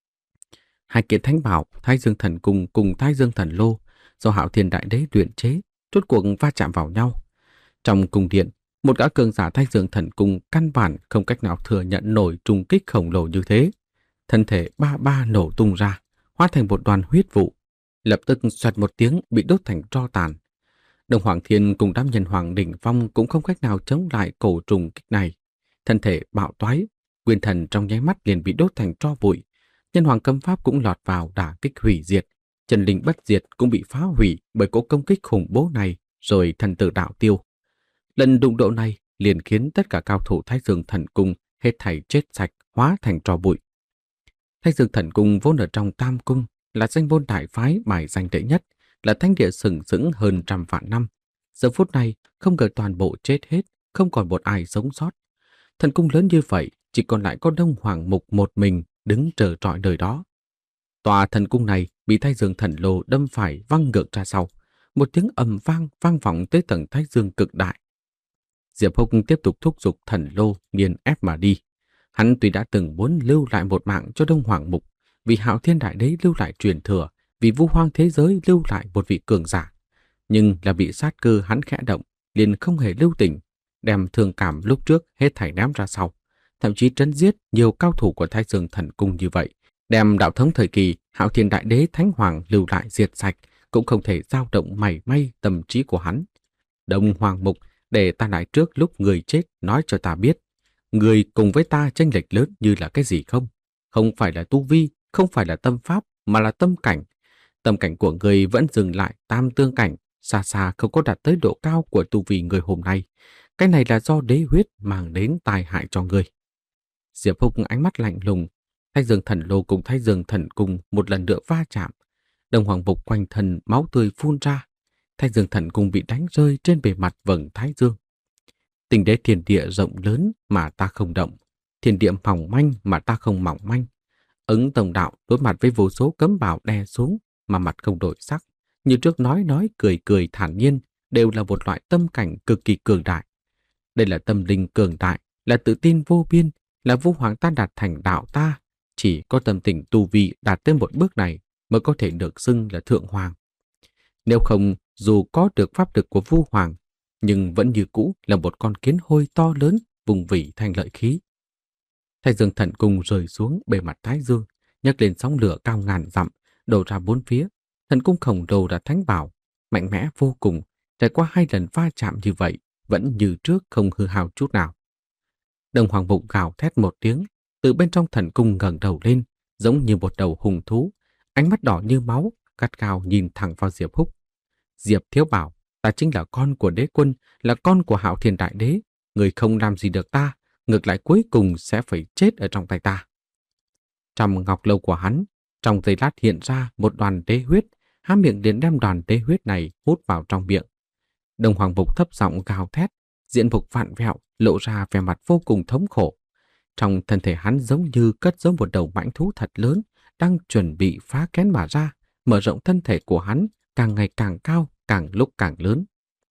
Hai kiện thánh bảo Thái Dương Thần Cung cùng Thái Dương Thần Lô do Hạo Thiên Đại Đế luyện chế, rốt cuộc va chạm vào nhau. Trong cung điện, một gã cường giả Thái Dương Thần Cung căn bản không cách nào thừa nhận nổi trùng kích khổng lồ như thế. Thân thể ba ba nổ tung ra, hóa thành một đoàn huyết vụ, lập tức xoẹt một tiếng bị đốt thành tro tàn. Đồng Hoàng Thiên cùng đám nhân hoàng đỉnh phong cũng không cách nào chống lại cổ trùng kích này. Thân thể bạo toái, nguyên thần trong nháy mắt liền bị đốt thành tro bụi. Nhân hoàng cấm pháp cũng lọt vào đả kích hủy diệt. Chân linh bất diệt cũng bị phá hủy bởi cỗ công kích khủng bố này, rồi thần tử đạo tiêu. Lần đụng độ này liền khiến tất cả cao thủ Thái Dương Thần Cung hết thảy chết sạch, hóa thành tro bụi. Thái Dương Thần Cung vốn ở trong Tam Cung, là danh môn đại phái bài danh đệ nhất, là thánh địa sừng sững hơn trăm vạn năm. Giờ phút này không ngờ toàn bộ chết hết, không còn một ai sống sót. Thần cung lớn như vậy, chỉ còn lại có Đông Hoàng Mục một mình đứng chờ trọi đời đó. Tòa thần cung này bị Thái Dương Thần Lô đâm phải văng ngược ra sau, một tiếng ầm vang vang vọng tới tầng Thái Dương cực đại. Diệp Húc tiếp tục thúc giục thần lô nghiền ép mà đi. Hắn tuy đã từng muốn lưu lại một mạng cho Đông Hoàng Mục, vì Hạo Thiên Đại Đế lưu lại truyền thừa, vì Vu Hoang thế giới lưu lại một vị cường giả, nhưng là bị sát cơ hắn khẽ động, liền không hề lưu tình, đem thương cảm lúc trước hết thảy ném ra sau, thậm chí trấn giết nhiều cao thủ của Thái Dương Thần Cung như vậy, đem đạo thống thời kỳ Hạo Thiên Đại Đế Thánh Hoàng lưu lại diệt sạch, cũng không thể dao động mảy may tâm trí của hắn. Đông Hoàng Mục, để ta lại trước lúc người chết nói cho ta biết, người cùng với ta chênh lệch lớn như là cái gì không? Không phải là tu vi, không phải là tâm pháp, mà là tâm cảnh. Tâm cảnh của người vẫn dừng lại tam tương cảnh, xa xa không có đạt tới độ cao của tu vi người hôm nay. Cái này là do đế huyết mang đến tai hại cho người. Diệp Húc ánh mắt lạnh lùng, Thái Dương Thần Lô cùng Thái Dương Thần Cung một lần nữa va chạm. Đông Hoàng Mục quanh thân máu tươi phun ra. Thái Dương Thần Cung bị đánh rơi trên bề mặt vầng Thái Dương. Tình đế thiên địa rộng lớn mà ta không động, thiên địa mỏng manh mà ta không mỏng manh. Ứng tổng đạo đối mặt với vô số cấm bảo đè xuống mà mặt không đổi sắc, như trước nói nói cười cười thản nhiên, đều là một loại tâm cảnh cực kỳ cường đại. Đây là tâm linh cường đại, là tự tin vô biên, là Vu Hoàng ta đạt thành đạo ta. Chỉ có tâm tình tu vi đạt tới một bước này mới có thể được xưng là thượng hoàng. Nếu không, dù có được pháp lực của Vu Hoàng, nhưng vẫn như cũ là một con kiến hôi to lớn vùng vỉ thành lợi khí. Thái Dương Thần Cung rơi xuống bề mặt Thái Dương, nhấc lên sóng lửa cao ngàn dặm, đổ ra bốn phía. Thần cung khổng lồ đã thánh bảo, mạnh mẽ vô cùng, trải qua hai lần va chạm như vậy, vẫn như trước không hư hao chút nào. Đông Hoàng Mục gào thét một tiếng, từ bên trong thần cung ngẩng đầu lên, giống như một đầu hùng thú, ánh mắt đỏ như máu, gắt gao nhìn thẳng vào Diệp Húc. Diệp Thiếu bảo, ta chính là con của đế quân, là con của Hạo Thiên Đại Đế, người không làm gì được ta, ngược lại cuối cùng sẽ phải chết ở trong tay ta. Trong ngọc lâu của hắn, trong giây lát hiện ra một đoàn đế huyết, há miệng liền đem đoàn đế huyết này hút vào trong miệng. Đông Hoàng Mục thấp giọng gào thét, diện mục vặn vẹo, lộ ra vẻ mặt vô cùng thống khổ. Trong thân thể hắn giống như cất giấu một đầu mãnh thú thật lớn, đang chuẩn bị phá kén mà ra, mở rộng thân thể của hắn càng ngày càng cao, càng lúc càng lớn.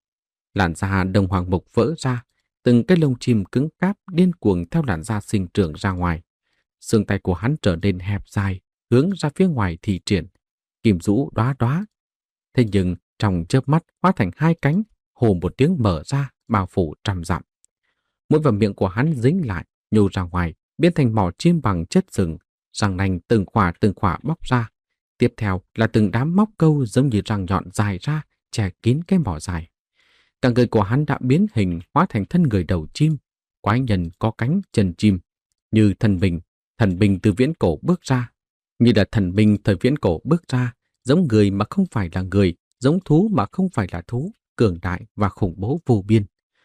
Làn da Đông Hoàng Mục vỡ ra, từng cái lông chim cứng cáp điên cuồng theo làn da sinh trưởng ra ngoài. Xương tay của hắn trở nên hẹp dài, hướng ra phía ngoài thì triển, kim rũ đóa đóa. Thế nhưng trong chớp mắt hóa thành hai cánh, hồ một tiếng mở ra, bao phủ trăm dặm. Mũi và miệng của hắn dính lại, nhô ra ngoài, biến thành mỏ chim bằng chất sừng, răng nanh từng khỏa từng khỏa bóc ra. Tiếp theo là từng đám móc câu giống như răng nhọn dài ra, che kín cái mỏ dài. Cả người của hắn đã biến hình hóa thành thân người đầu chim, quái nhân có cánh chân chim, như thần binh, thần binh từ viễn cổ bước ra, như là thần binh thời viễn cổ bước ra, giống người mà không phải là người, giống thú mà không phải là thú, cường đại và khủng bố vô biên.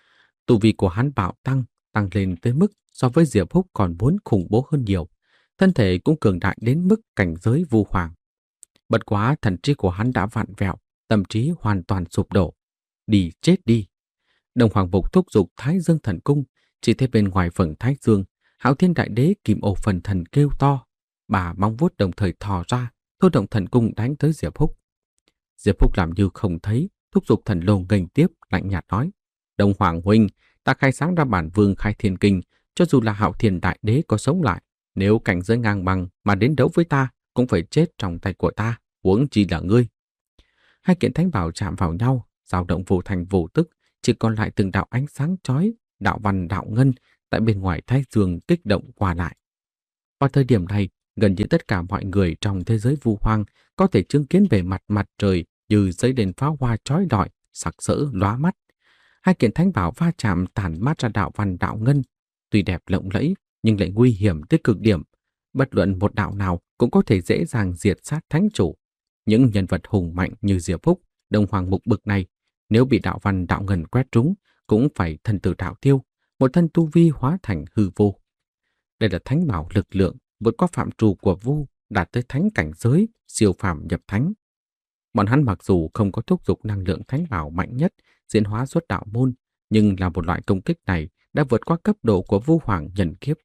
Tu vi của hắn bạo tăng, tăng lên tới mức so với Diệp Húc còn muốn khủng bố hơn nhiều. Thân thể cũng cường đại đến mức cảnh giới vu hoàng. Bất quá thần trí của hắn đã vặn vẹo, tâm trí hoàn toàn sụp đổ. Đi chết đi. Đồng Hoàng Mục thúc giục Thái Dương Thần Cung, chỉ thấy bên ngoài phần Thái Dương, Hạo Thiên Đại Đế Kim Ô Phần Thần kêu to, bà móng vuốt đồng thời thò ra, thôi động thần cung đánh tới Diệp Húc. Diệp Húc làm như không thấy, thúc giục thần lô nghênh tiếp, lạnh nhạt nói: Đồng Hoàng huynh, ta khai sáng ra bản Vương Khai Thiên Kinh, cho dù là Hạo Thiên Đại Đế có sống lại, nếu cảnh giới ngang bằng mà đến đấu với ta, cũng phải chết trong tay của ta, huống chi là ngươi. Hai kiện thánh bảo chạm vào nhau, dao động vô thành vô tức, chỉ còn lại từng đạo ánh sáng chói, đạo văn đạo ngân tại bên ngoài Thái Dương kích động qua lại. Vào thời điểm này, gần như tất cả mọi người trong thế giới vu hoang có thể chứng kiến về mặt mặt trời như giấy đèn pháo hoa chói lọi, sặc sỡ lóa mắt. Hai kiện thánh bảo va chạm tản mát ra đạo văn đạo ngân, tuy đẹp lộng lẫy nhưng lại nguy hiểm tới cực điểm. Bất luận một đạo nào cũng có thể dễ dàng diệt sát thánh chủ. Những nhân vật hùng mạnh như Diệp Húc, Đông Hoàng Mục bực này, nếu bị đạo văn đạo ngân quét trúng, cũng phải thân tử đạo tiêu, một thân tu vi hóa thành hư vô. Đây là thánh bảo lực lượng vượt qua phạm trù của vu, đạt tới thánh cảnh giới, siêu phàm nhập thánh. Bọn hắn mặc dù không có thúc giục năng lượng thánh bảo mạnh nhất diễn hóa xuất đạo môn, nhưng là một loại công kích này đã vượt qua cấp độ của vu hoàng nhân kiếp.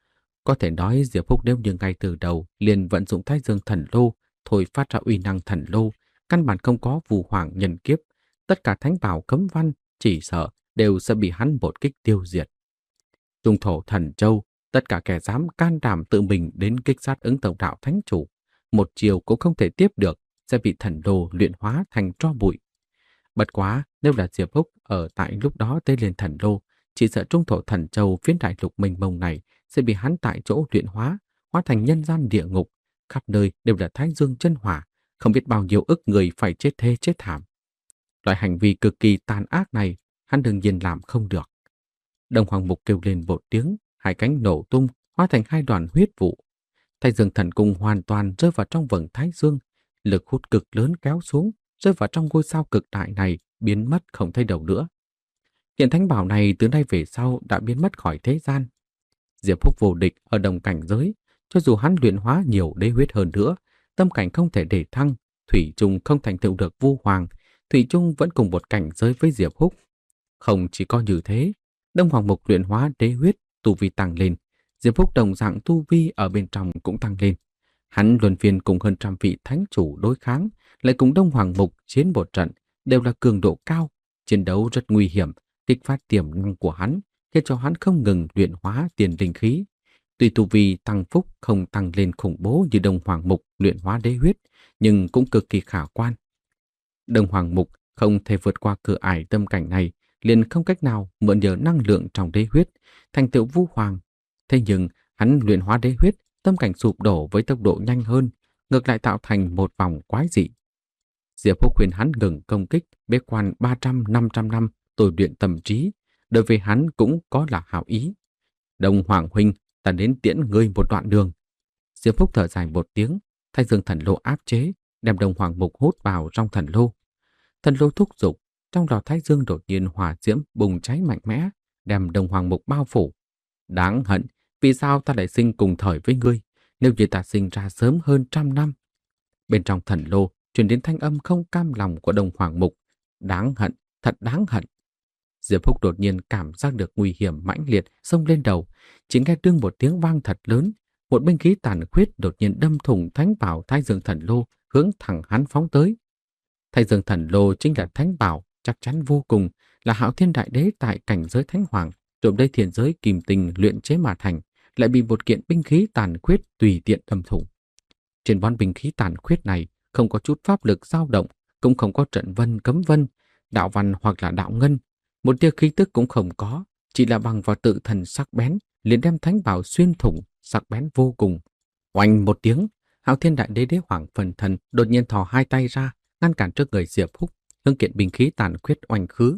Có thể nói Diệp Húc nếu như ngay từ đầu liền vận dụng Thái Dương Thần Lô, thôi phát ra uy năng thần lô, căn bản không có vu hoàng nhân kiếp, tất cả thánh bảo cấm văn chỉ sợ đều sẽ bị hắn một kích tiêu diệt. Trung thổ thần châu, tất cả kẻ dám can đảm tự mình đến kích sát ứng tổng đạo thánh chủ, một chiều cũng không thể tiếp được, sẽ bị thần lô luyện hóa thành tro bụi. Bất quá, nếu là Diệp Húc ở tại lúc đó tế lên thần lô, chỉ sợ trung thổ thần châu phiến đại lục mênh mông này sẽ bị hắn tại chỗ luyện hóa, hóa thành nhân gian địa ngục, khắp nơi đều là thái dương chân hỏa, không biết bao nhiêu ức người phải chết thê chết thảm. Loại hành vi cực kỳ tàn ác này, hắn đương nhiên làm không được. Đông Hoàng Mục kêu lên một tiếng, hai cánh nổ tung, hóa thành hai đoàn huyết vụ. Thái Dương Thần Cung hoàn toàn rơi vào trong vầng thái dương, lực hút cực lớn kéo xuống, rơi vào trong ngôi sao cực đại này, biến mất không thấy đâu nữa. Kiện thánh bảo này từ nay về sau đã biến mất khỏi thế gian. Diệp Húc vô địch ở đồng cảnh giới, cho dù hắn luyện hóa nhiều đế huyết hơn nữa, tâm cảnh không thể để thăng, thủy chung không thành tựu được vu hoàng, thủy chung vẫn cùng một cảnh giới với Diệp Húc. Không chỉ có như thế, Đông Hoàng Mục luyện hóa đế huyết, tu vi tăng lên, Diệp Húc đồng dạng tu vi ở bên trong cũng tăng lên. Hắn luân phiên cùng hơn trăm vị thánh chủ đối kháng, lại cùng Đông Hoàng Mục chiến một trận, đều là cường độ cao, chiến đấu rất nguy hiểm, kích phát tiềm năng của hắn, khiến cho hắn không ngừng luyện hóa tiền linh khí. Tuy tu vi tăng phúc không tăng lên khủng bố như Đông Hoàng Mục luyện hóa đế huyết, nhưng cũng cực kỳ khả quan. Đông Hoàng Mục không thể vượt qua cửa ải tâm cảnh này, liền không cách nào mượn nhờ năng lượng trong đế huyết, thành tựu vu hoàng. Thế nhưng hắn luyện hóa đế huyết, tâm cảnh sụp đổ với tốc độ nhanh hơn, ngược lại tạo thành một vòng quái dị. Diệp Húc khuyên hắn ngừng công kích, bế quan ba trăm năm trăm năm, tôi luyện tâm trí, đối với hắn cũng có là hảo ý. Đông Hoàng huynh, ta đến tiễn ngươi một đoạn đường. Diệp Húc thở dài một tiếng, Thái Dương Thần Lô áp chế, đem Đông Hoàng Mục hút vào trong thần lô. Thần lô thúc giục, trong lò Thái Dương đột nhiên hỏa diễm bùng cháy mạnh mẽ, đem Đông Hoàng Mục bao phủ. Đáng hận, vì sao ta lại sinh cùng thời với ngươi, nếu như ta sinh ra sớm hơn trăm năm. Bên trong thần lô truyền đến thanh âm không cam lòng của Đông Hoàng Mục. Đáng hận, thật đáng hận. Diệp Húc đột nhiên cảm giác được nguy hiểm mãnh liệt xông lên đầu, chỉ nghe đương một tiếng vang thật lớn, một binh khí tàn khuyết đột nhiên đâm thủng thánh bảo Thái Dương Thần Lô, hướng thẳng hắn phóng tới. Thái Dương Thần Lô chính là thánh bảo chắc chắn vô cùng, là Hạo Thiên Đại Đế tại cảnh giới thánh hoàng, trộm đây thiền giới kim tình luyện chế mà thành, lại bị một kiện binh khí tàn khuyết tùy tiện đâm thủng. Trên món binh khí tàn khuyết này không có chút pháp lực dao động, cũng không có trận vân cấm vân, đạo văn hoặc là đạo ngân, một tia khí tức cũng không có, chỉ là bằng vào tự thần sắc bén, liền đem thánh bảo xuyên thủng, sắc bén vô cùng. Oanh một tiếng, Hạo Thiên Đại Đế Đế Hoàng phần thần đột nhiên thò hai tay ra, ngăn cản trước người Diệp Húc, hướng kiện binh khí tàn khuyết oanh khứ.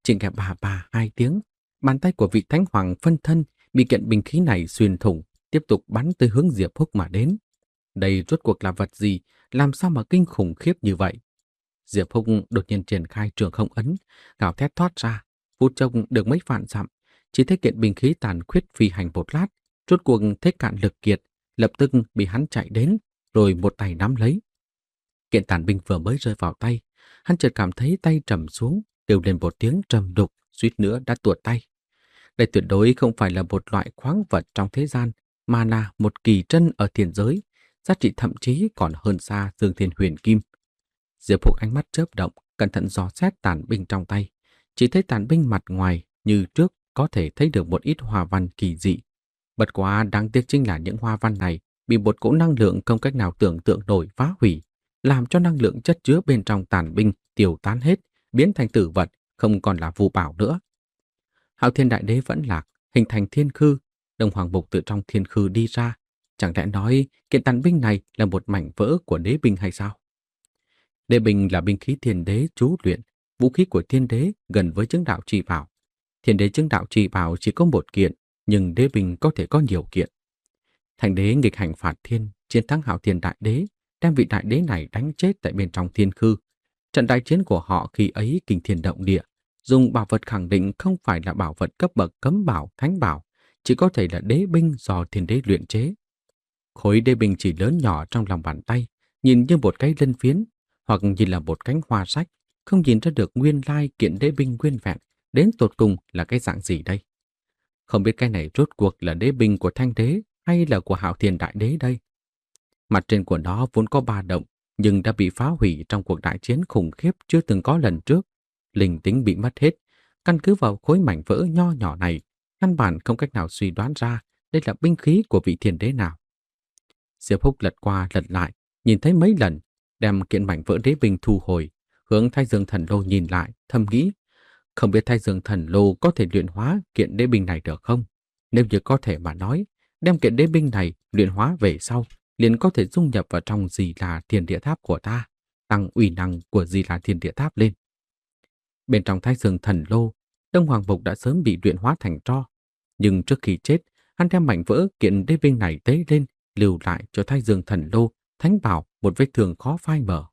Chỉ nghe bà bà hai tiếng, bàn tay của vị thánh hoàng phân thân bị kiện binh khí này xuyên thủng, tiếp tục bắn tới hướng Diệp Húc mà đến. Đây rốt cuộc là vật gì, làm sao mà kinh khủng khiếp như vậy? Diệp Húc đột nhiên triển khai trường không ấn, gào thét thoát ra, phút chốc được mấy vạn dặm, chỉ thấy kiện binh khí tàn khuyết phi hành một lát, rốt cuộc thế cạn lực kiệt, lập tức bị hắn chạy đến, rồi một tay nắm lấy. Kiện tàn binh vừa mới rơi vào tay, hắn chợt cảm thấy tay trầm xuống, kêu lên một tiếng trầm đục, suýt nữa đã tuột tay. Đây tuyệt đối không phải là một loại khoáng vật trong thế gian, mà là một kỳ trân ở thiên giới, giá trị thậm chí còn hơn xa Dương Thiên Huyền Kim. Diệp Húc ánh mắt chớp động, cẩn thận dò xét tàn binh trong tay, chỉ thấy tàn binh mặt ngoài như trước có thể thấy được một ít hoa văn kỳ dị. Bất quá đáng tiếc chính là những hoa văn này bị một cỗ năng lượng không cách nào tưởng tượng nổi phá hủy, làm cho năng lượng chất chứa bên trong tàn binh tiêu tán hết, biến thành tử vật, không còn là phù bảo nữa. Hạo Thiên Đại Đế vẫn lạc, hình thành thiên khư, Đông Hoàng Mục từ trong thiên khư đi ra. Chẳng lẽ nói kiện tàn binh này là một mảnh vỡ của đế binh hay sao? Đế binh là binh khí thiên đế chú luyện, vũ khí của thiên đế gần với chứng đạo trì bảo. Thiên đế chứng đạo trì bảo chỉ có một kiện, nhưng đế binh có thể có nhiều kiện. Thành đế nghịch hành phạt thiên, chiến thắng Hạo Thiên Đại Đế, đem vị đại đế này đánh chết tại bên trong thiên khư. Trận đại chiến của họ khi ấy kinh thiên động địa, dùng bảo vật khẳng định không phải là bảo vật cấp bậc cấm bảo, thánh bảo, chỉ có thể là đế binh do thiên đế luyện chế. Khối đế binh chỉ lớn nhỏ trong lòng bàn tay, nhìn như một cái lân phiến, hoặc như là một cánh hoa sách, không nhìn ra được nguyên lai kiện đế binh nguyên vẹn, đến tột cùng là cái dạng gì đây. Không biết cái này rốt cuộc là đế binh của Thanh Đế hay là của Hạo Thiên Đại Đế đây. Mặt trên của nó vốn có ba động, nhưng đã bị phá hủy trong cuộc đại chiến khủng khiếp chưa từng có lần trước. Linh tính bị mất hết, căn cứ vào khối mảnh vỡ nho nhỏ này, căn bản không cách nào suy đoán ra đây là binh khí của vị thiên đế nào. Diệp Húc lật qua lật lại, nhìn thấy mấy lần, đem kiện mảnh vỡ đế binh thu hồi, hướng Thái Dương Thần Lô nhìn lại, thầm nghĩ, không biết Thái Dương Thần Lô có thể luyện hóa kiện đế binh này được không? Nếu như có thể mà nói, đem kiện đế binh này luyện hóa về sau, liền có thể dung nhập vào trong Di Là Thiên Địa Tháp của ta, tăng uy năng của Di Là Thiên Địa Tháp lên. Bên trong Thái Dương Thần Lô, Đông Hoàng Mục đã sớm bị luyện hóa thành tro, nhưng trước khi chết, hắn đem mảnh vỡ kiện đế binh này tế lên, lưu lại cho Thái Dương Thần Lô thánh bảo một vết thương khó phai mở.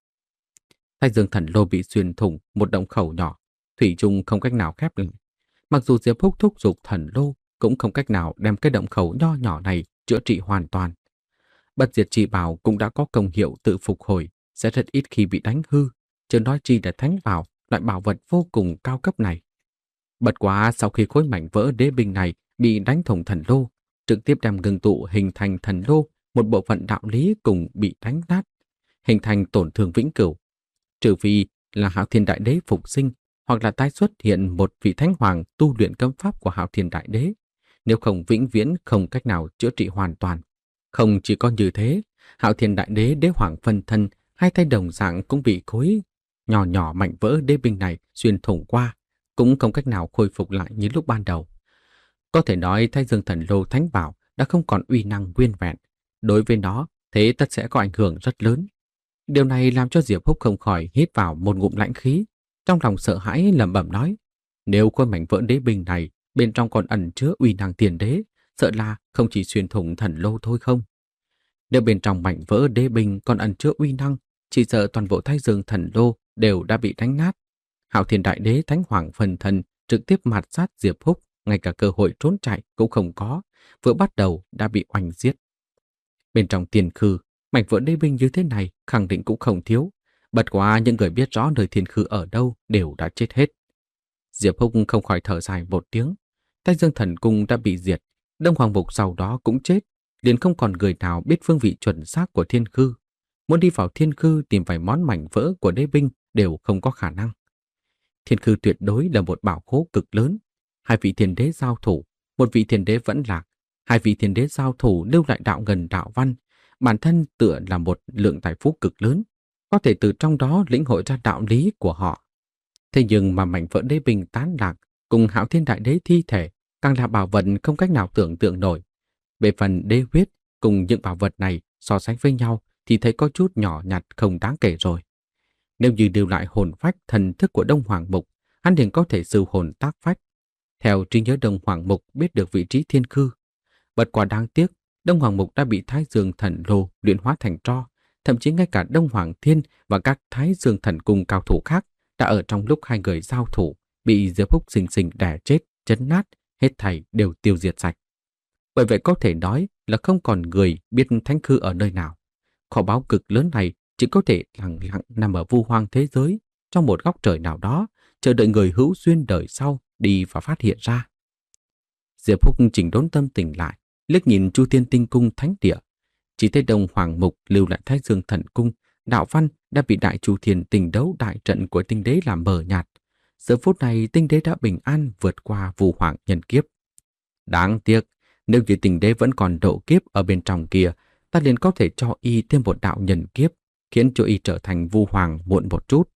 Thái Dương Thần Lô bị xuyên thủng một động khẩu nhỏ, thủy chung không cách nào khép lại. Mặc dù Diệp Húc thúc giục thần lô cũng không cách nào đem cái động khẩu nho nhỏ này chữa trị hoàn toàn. Bất diệt chi bảo cũng đã có công hiệu tự phục hồi, sẽ rất ít khi bị đánh hư, chứ nói chi là thánh bảo, loại bảo vật vô cùng cao cấp này. Bất quá sau khi khối mảnh vỡ đế binh này bị đánh thủng thần lô, trực tiếp đem ngưng tụ hình thành thần lô, một bộ phận đạo lý cùng bị đánh nát, hình thành tổn thương vĩnh cửu. Trừ phi là Hạo Thiên Đại Đế phục sinh, hoặc là tái xuất hiện một vị thánh hoàng tu luyện cấm pháp của Hạo Thiên Đại Đế, nếu không vĩnh viễn không cách nào chữa trị hoàn toàn. Không chỉ có như thế, Hạo Thiên Đại Đế đế hoàng phân thân, hai tay đồng dạng cũng bị khối nhỏ nhỏ mảnh vỡ đế binh này xuyên thủng qua, cũng không cách nào khôi phục lại như lúc ban đầu. Có thể nói Thái Dương Thần Lô thánh bảo đã không còn uy năng nguyên vẹn, đối với nó thế tất sẽ có ảnh hưởng rất lớn. Điều này làm cho Diệp Húc không khỏi hít vào một ngụm lãnh khí, trong lòng sợ hãi lẩm bẩm nói, nếu khối mảnh vỡ đế binh này bên trong còn ẩn chứa uy năng tiền đế, sợ là không chỉ xuyên thủng thần lô thôi không. Nếu bên trong mảnh vỡ đế binh còn ẩn chứa uy năng, chỉ sợ toàn bộ Thái Dương Thần Lô đều đã bị đánh nát. Hạo Thiên Đại Đế thánh hoàng phần thần trực tiếp mạt sát Diệp Húc, ngay cả cơ hội trốn chạy cũng không có, vừa bắt đầu đã bị oanh giết. Bên trong tiền khư, mảnh vỡ đế binh như thế này khẳng định cũng không thiếu. Bất quá những người biết rõ nơi thiên khư ở đâu đều đã chết hết. Diệp Húc không khỏi thở dài một tiếng. Thái Dương Thần Cung đã bị diệt, Đông Hoàng Mục sau đó cũng chết, liền không còn người nào biết phương vị chuẩn xác của thiên khư. Muốn đi vào thiên khư tìm vài món mảnh vỡ của đế binh đều không có khả năng. Thiên khư tuyệt đối là một bảo khố cực lớn. Hai vị thiên đế giao thủ, một vị thiên đế vẫn lạc. Hai vị thiên đế giao thủ lưu lại đạo ngần đạo văn, bản thân tựa là một lượng tài phú cực lớn, có thể từ trong đó lĩnh hội ra đạo lý của họ. Thế nhưng mà mảnh vỡ đế binh tán lạc cùng Hạo Thiên Đại Đế thi thể càng là bảo vật không cách nào tưởng tượng nổi. Về phần đế huyết cùng những bảo vật này so sánh với nhau thì thấy có chút nhỏ nhặt không đáng kể rồi. Nếu như lưu lại hồn phách thần thức của Đông Hoàng Mục, hắn liền có thể siêu hồn tác phách. Theo trí nhớ, Đông Hoàng Mục biết được vị trí thiên khư. Bất quá đáng tiếc, Đông Hoàng Mục đã bị Thái Dương Thần Lô luyện hóa thành tro, thậm chí ngay cả Đông Hoàng Thiên và các Thái Dương Thần Cung cao thủ khác đã ở trong lúc hai người giao thủ bị Diệp Húc xinh xinh đè chết, chấn nát, hết thảy đều tiêu diệt sạch. Bởi vậy có thể nói là không còn người biết thánh khư ở nơi nào. Kho báu cực lớn này chỉ có thể lặng lặng nằm ở vu hoang thế giới, trong một góc trời nào đó, chờ đợi người hữu duyên đời sau đi và phát hiện ra. Diệp Húc chỉnh đốn tâm tình lại, liếc nhìn Chu Thiên Tinh Cung thánh địa, chỉ thấy Đông Hoàng Mục lưu lại Thái Dương Thần Cung, đạo văn đã bị Đại Chu Thiên tình đấu đại trận của Tinh Đế làm mờ nhạt. Giờ phút này Tinh Đế đã bình an vượt qua vu hoàng nhân kiếp. Đáng tiếc, nếu như Tinh Đế vẫn còn độ kiếp ở bên trong kia, ta liền có thể cho y thêm một đạo nhân kiếp, khiến cho y trở thành vu hoàng muộn một chút.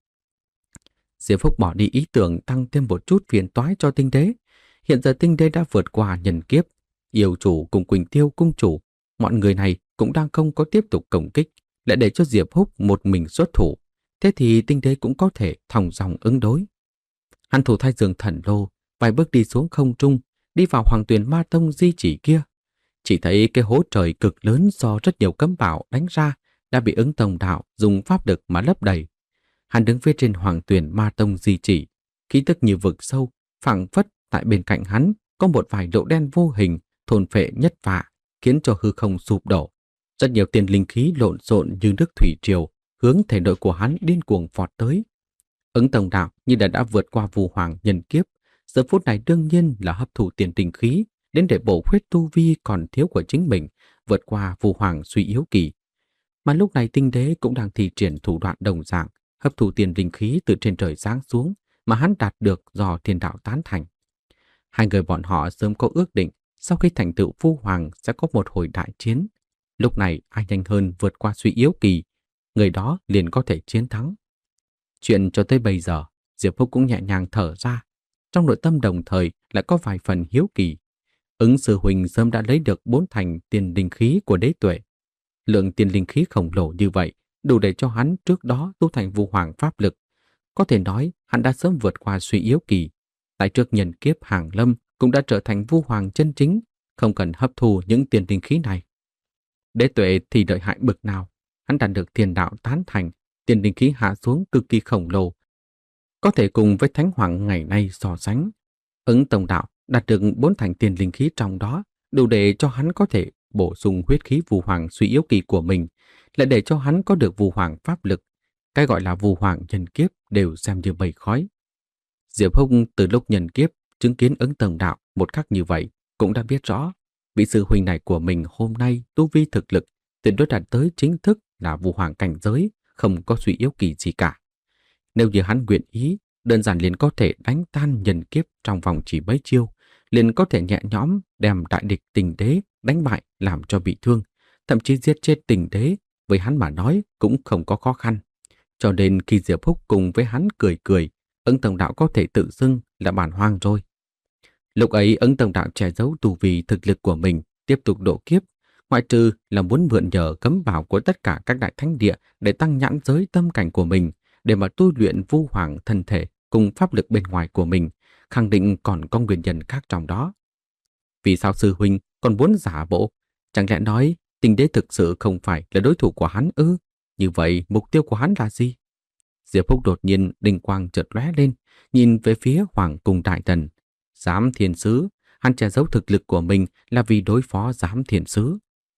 Diệp Phúc bỏ đi ý tưởng tăng thêm một chút phiền toái cho Tinh Đế. Hiện giờ Tinh Đế đã vượt qua nhân kiếp, yêu chủ cùng Quỳnh Tiêu cung chủ, mọi người này cũng đang không có tiếp tục công kích, lại để cho Diệp Húc một mình xuất thủ. Thế thì Tinh Đế cũng có thể thong dong ứng đối. Hắn thủ Thái Dương Thần Lô, vài bước đi xuống không trung, đi vào Hoàng Tuyền Ma Tông di chỉ kia. Chỉ thấy cái hố trời cực lớn do rất nhiều cấm bảo đánh ra đã bị Ứng Tông Đạo dùng pháp lực mà lấp đầy. Hắn đứng phía trên Hoàng Tuyền Ma Tông di chỉ, khí tức như vực sâu, phảng phất tại bên cạnh hắn có một vài độ đen vô hình thôn phệ nhất vạ, khiến cho hư không sụp đổ. Rất nhiều tiền linh khí lộn xộn như nước thủy triều hướng thể nội của hắn điên cuồng vọt tới. Ứng Tông Đạo như đã đã vượt qua vu hoàng nhân kiếp, giờ phút này đương nhiên là hấp thụ tiền linh khí đến để bổ khuyết tu vi còn thiếu của chính mình, vượt qua vu hoàng suy yếu kỳ. Mà lúc này Tinh Đế cũng đang thi triển thủ đoạn đồng dạng, hấp thụ tiền linh khí từ trên trời giáng xuống mà hắn đạt được do thiên đạo tán thành. Hai người bọn họ sớm có ước định, sau khi thành tựu vu hoàng sẽ có một hồi đại chiến. Lúc này ai nhanh hơn vượt qua suy yếu kỳ, người đó liền có thể chiến thắng. Chuyện cho tới bây giờ, Diệp Húc cũng nhẹ nhàng thở ra, trong nội tâm đồng thời lại có vài phần hiếu kỳ. Ứng sư huynh sớm đã lấy được bốn thành tiền linh khí của đế tuệ. Lượng tiền linh khí khổng lồ như vậy đủ để cho hắn trước đó tu thành vu hoàng pháp lực. Có thể nói hắn đã sớm vượt qua suy yếu kỳ. Tại trước nhân kiếp hàng lâm cũng đã trở thành vu hoàng chân chính, không cần hấp thu những tiền linh khí này. Đế tuệ thì đợi hại bực nào, hắn đạt được thiên đạo tán thành, tiền linh khí hạ xuống cực kỳ khổng lồ, có thể cùng với thánh hoàng ngày nay so sánh. Ứng Tông Đạo đạt được bốn thành tiền linh khí trong đó, đủ để cho hắn có thể bổ sung huyết khí vu hoàng suy yếu kỳ của mình, lại để cho hắn có được vu hoàng pháp lực. Cái gọi là vu hoàng nhân kiếp đều xem như mây khói. Diệp Húc từ lúc nhân kiếp chứng kiến Ứng Tông Đạo một khắc như vậy cũng đã biết rõ, vị sư huynh này của mình hôm nay tu vi thực lực tuyệt đối đạt tới chính thức là vu hoàng cảnh giới, không có suy yếu kỳ gì cả. Nếu như hắn nguyện ý, đơn giản liền có thể đánh tan nhân kiếp trong vòng chỉ mấy chiêu, liền có thể nhẹ nhõm đem đại địch Tình Đế đánh bại làm cho bị thương, thậm chí giết chết Tình Đế, với hắn mà nói cũng không có khó khăn. Cho nên khi Diệp Húc cùng với hắn cười cười, Ứng Tông Đạo có thể tự xưng là bản hoang rồi. Lúc ấy Ứng Tông Đạo che giấu tu vi thực lực của mình, tiếp tục độ kiếp, ngoại trừ là muốn mượn nhờ cấm bảo của tất cả các đại thánh địa để tăng nhãn giới tâm cảnh của mình, để mà tu luyện vu hoàng thân thể cùng pháp lực bên ngoài của mình, khẳng định còn có nguyên nhân khác trong đó. Vì sao sư huynh còn muốn giả bộ? Chẳng lẽ nói Tình Đế thực sự không phải là đối thủ của hắn ư? Như vậy mục tiêu của hắn là gì? Diệp Húc đột nhiên đinh quang chợt lóe lên, nhìn về phía Hoàng cung đại thần. Giám Thiên Sứ, hắn che giấu thực lực của mình là vì đối phó Giám Thiên Sứ.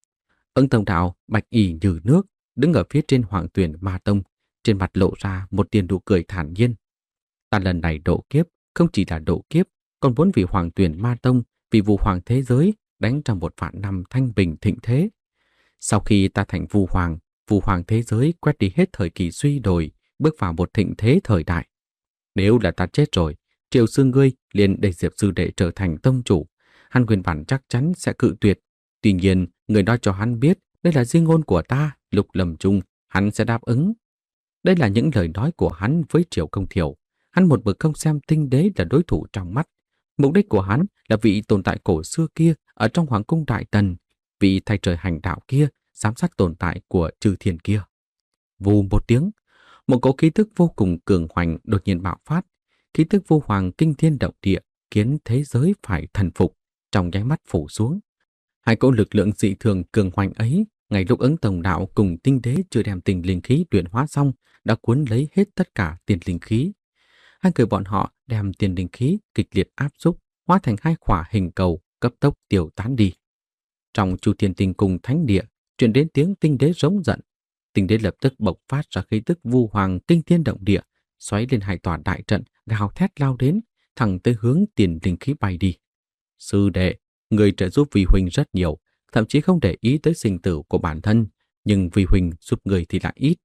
Ứng Tông Đạo bạch y như nước, đứng ở phía trên Hoàng Tuyền Ma Tông, trên mặt lộ ra một tia nụ cười thản nhiên. Ta lần này độ kiếp không chỉ là độ kiếp, còn muốn vì Hoàng Tuyền Ma Tông, vì vu hoàng thế giới đánh trong một vạn năm thanh bình thịnh thế. Sau khi ta thành vu hoàng, vu hoàng thế giới quét đi hết thời kỳ suy đồi, bước vào một thịnh thế thời đại. Nếu là ta chết rồi, Triệu Sư ngươi liền để Diệp sư đệ trở thành tông chủ, hắn nguyên bản chắc chắn sẽ cự tuyệt. Tuy nhiên, người nói cho hắn biết đây là di ngôn của ta, lúc lâm chung hắn sẽ đáp ứng. Đây là những lời nói của hắn với Triệu Công Thiểu. Hắn một mực không xem Tinh Đế là đối thủ trong mắt. Mục đích của hắn là vị tồn tại cổ xưa kia ở trong Hoàng cung Đại Tần, vị thay trời hành đạo kia, giám sát tồn tại của Chư Thiên kia. Vù một tiếng, một cỗ khí tức vô cùng cường hoành đột nhiên bạo phát. khí tức vu hoàng kinh thiên động địa khiến thế giới phải thần phục, trong nháy mắt phủ xuống. Hai cỗ lực lượng dị thường cường hoành ấy, ngay lúc Ứng Tông Đạo cùng Tinh Đế chưa đem tinh linh khí luyện hóa xong, đã cuốn lấy hết tất cả tiền linh khí. Hai người bọn họ đem tiền linh khí kịch liệt áp xúc, hóa thành hai khỏa hình cầu, cấp tốc tiêu tán đi. Trong Chu Thiên Tinh Cung thánh địa, truyền đến tiếng Tinh Đế rống giận. Tinh Đế lập tức bộc phát ra khí tức vu hoàng kinh thiên động địa, xoáy lên hai tòa đại trận, gào thét lao đến, thẳng tới hướng tiền linh khí bay đi. Sư đệ, người trợ giúp Vi huynh rất nhiều, thậm chí không để ý tới sinh tử của bản thân, nhưng Vi huynh giúp người thì lại ít.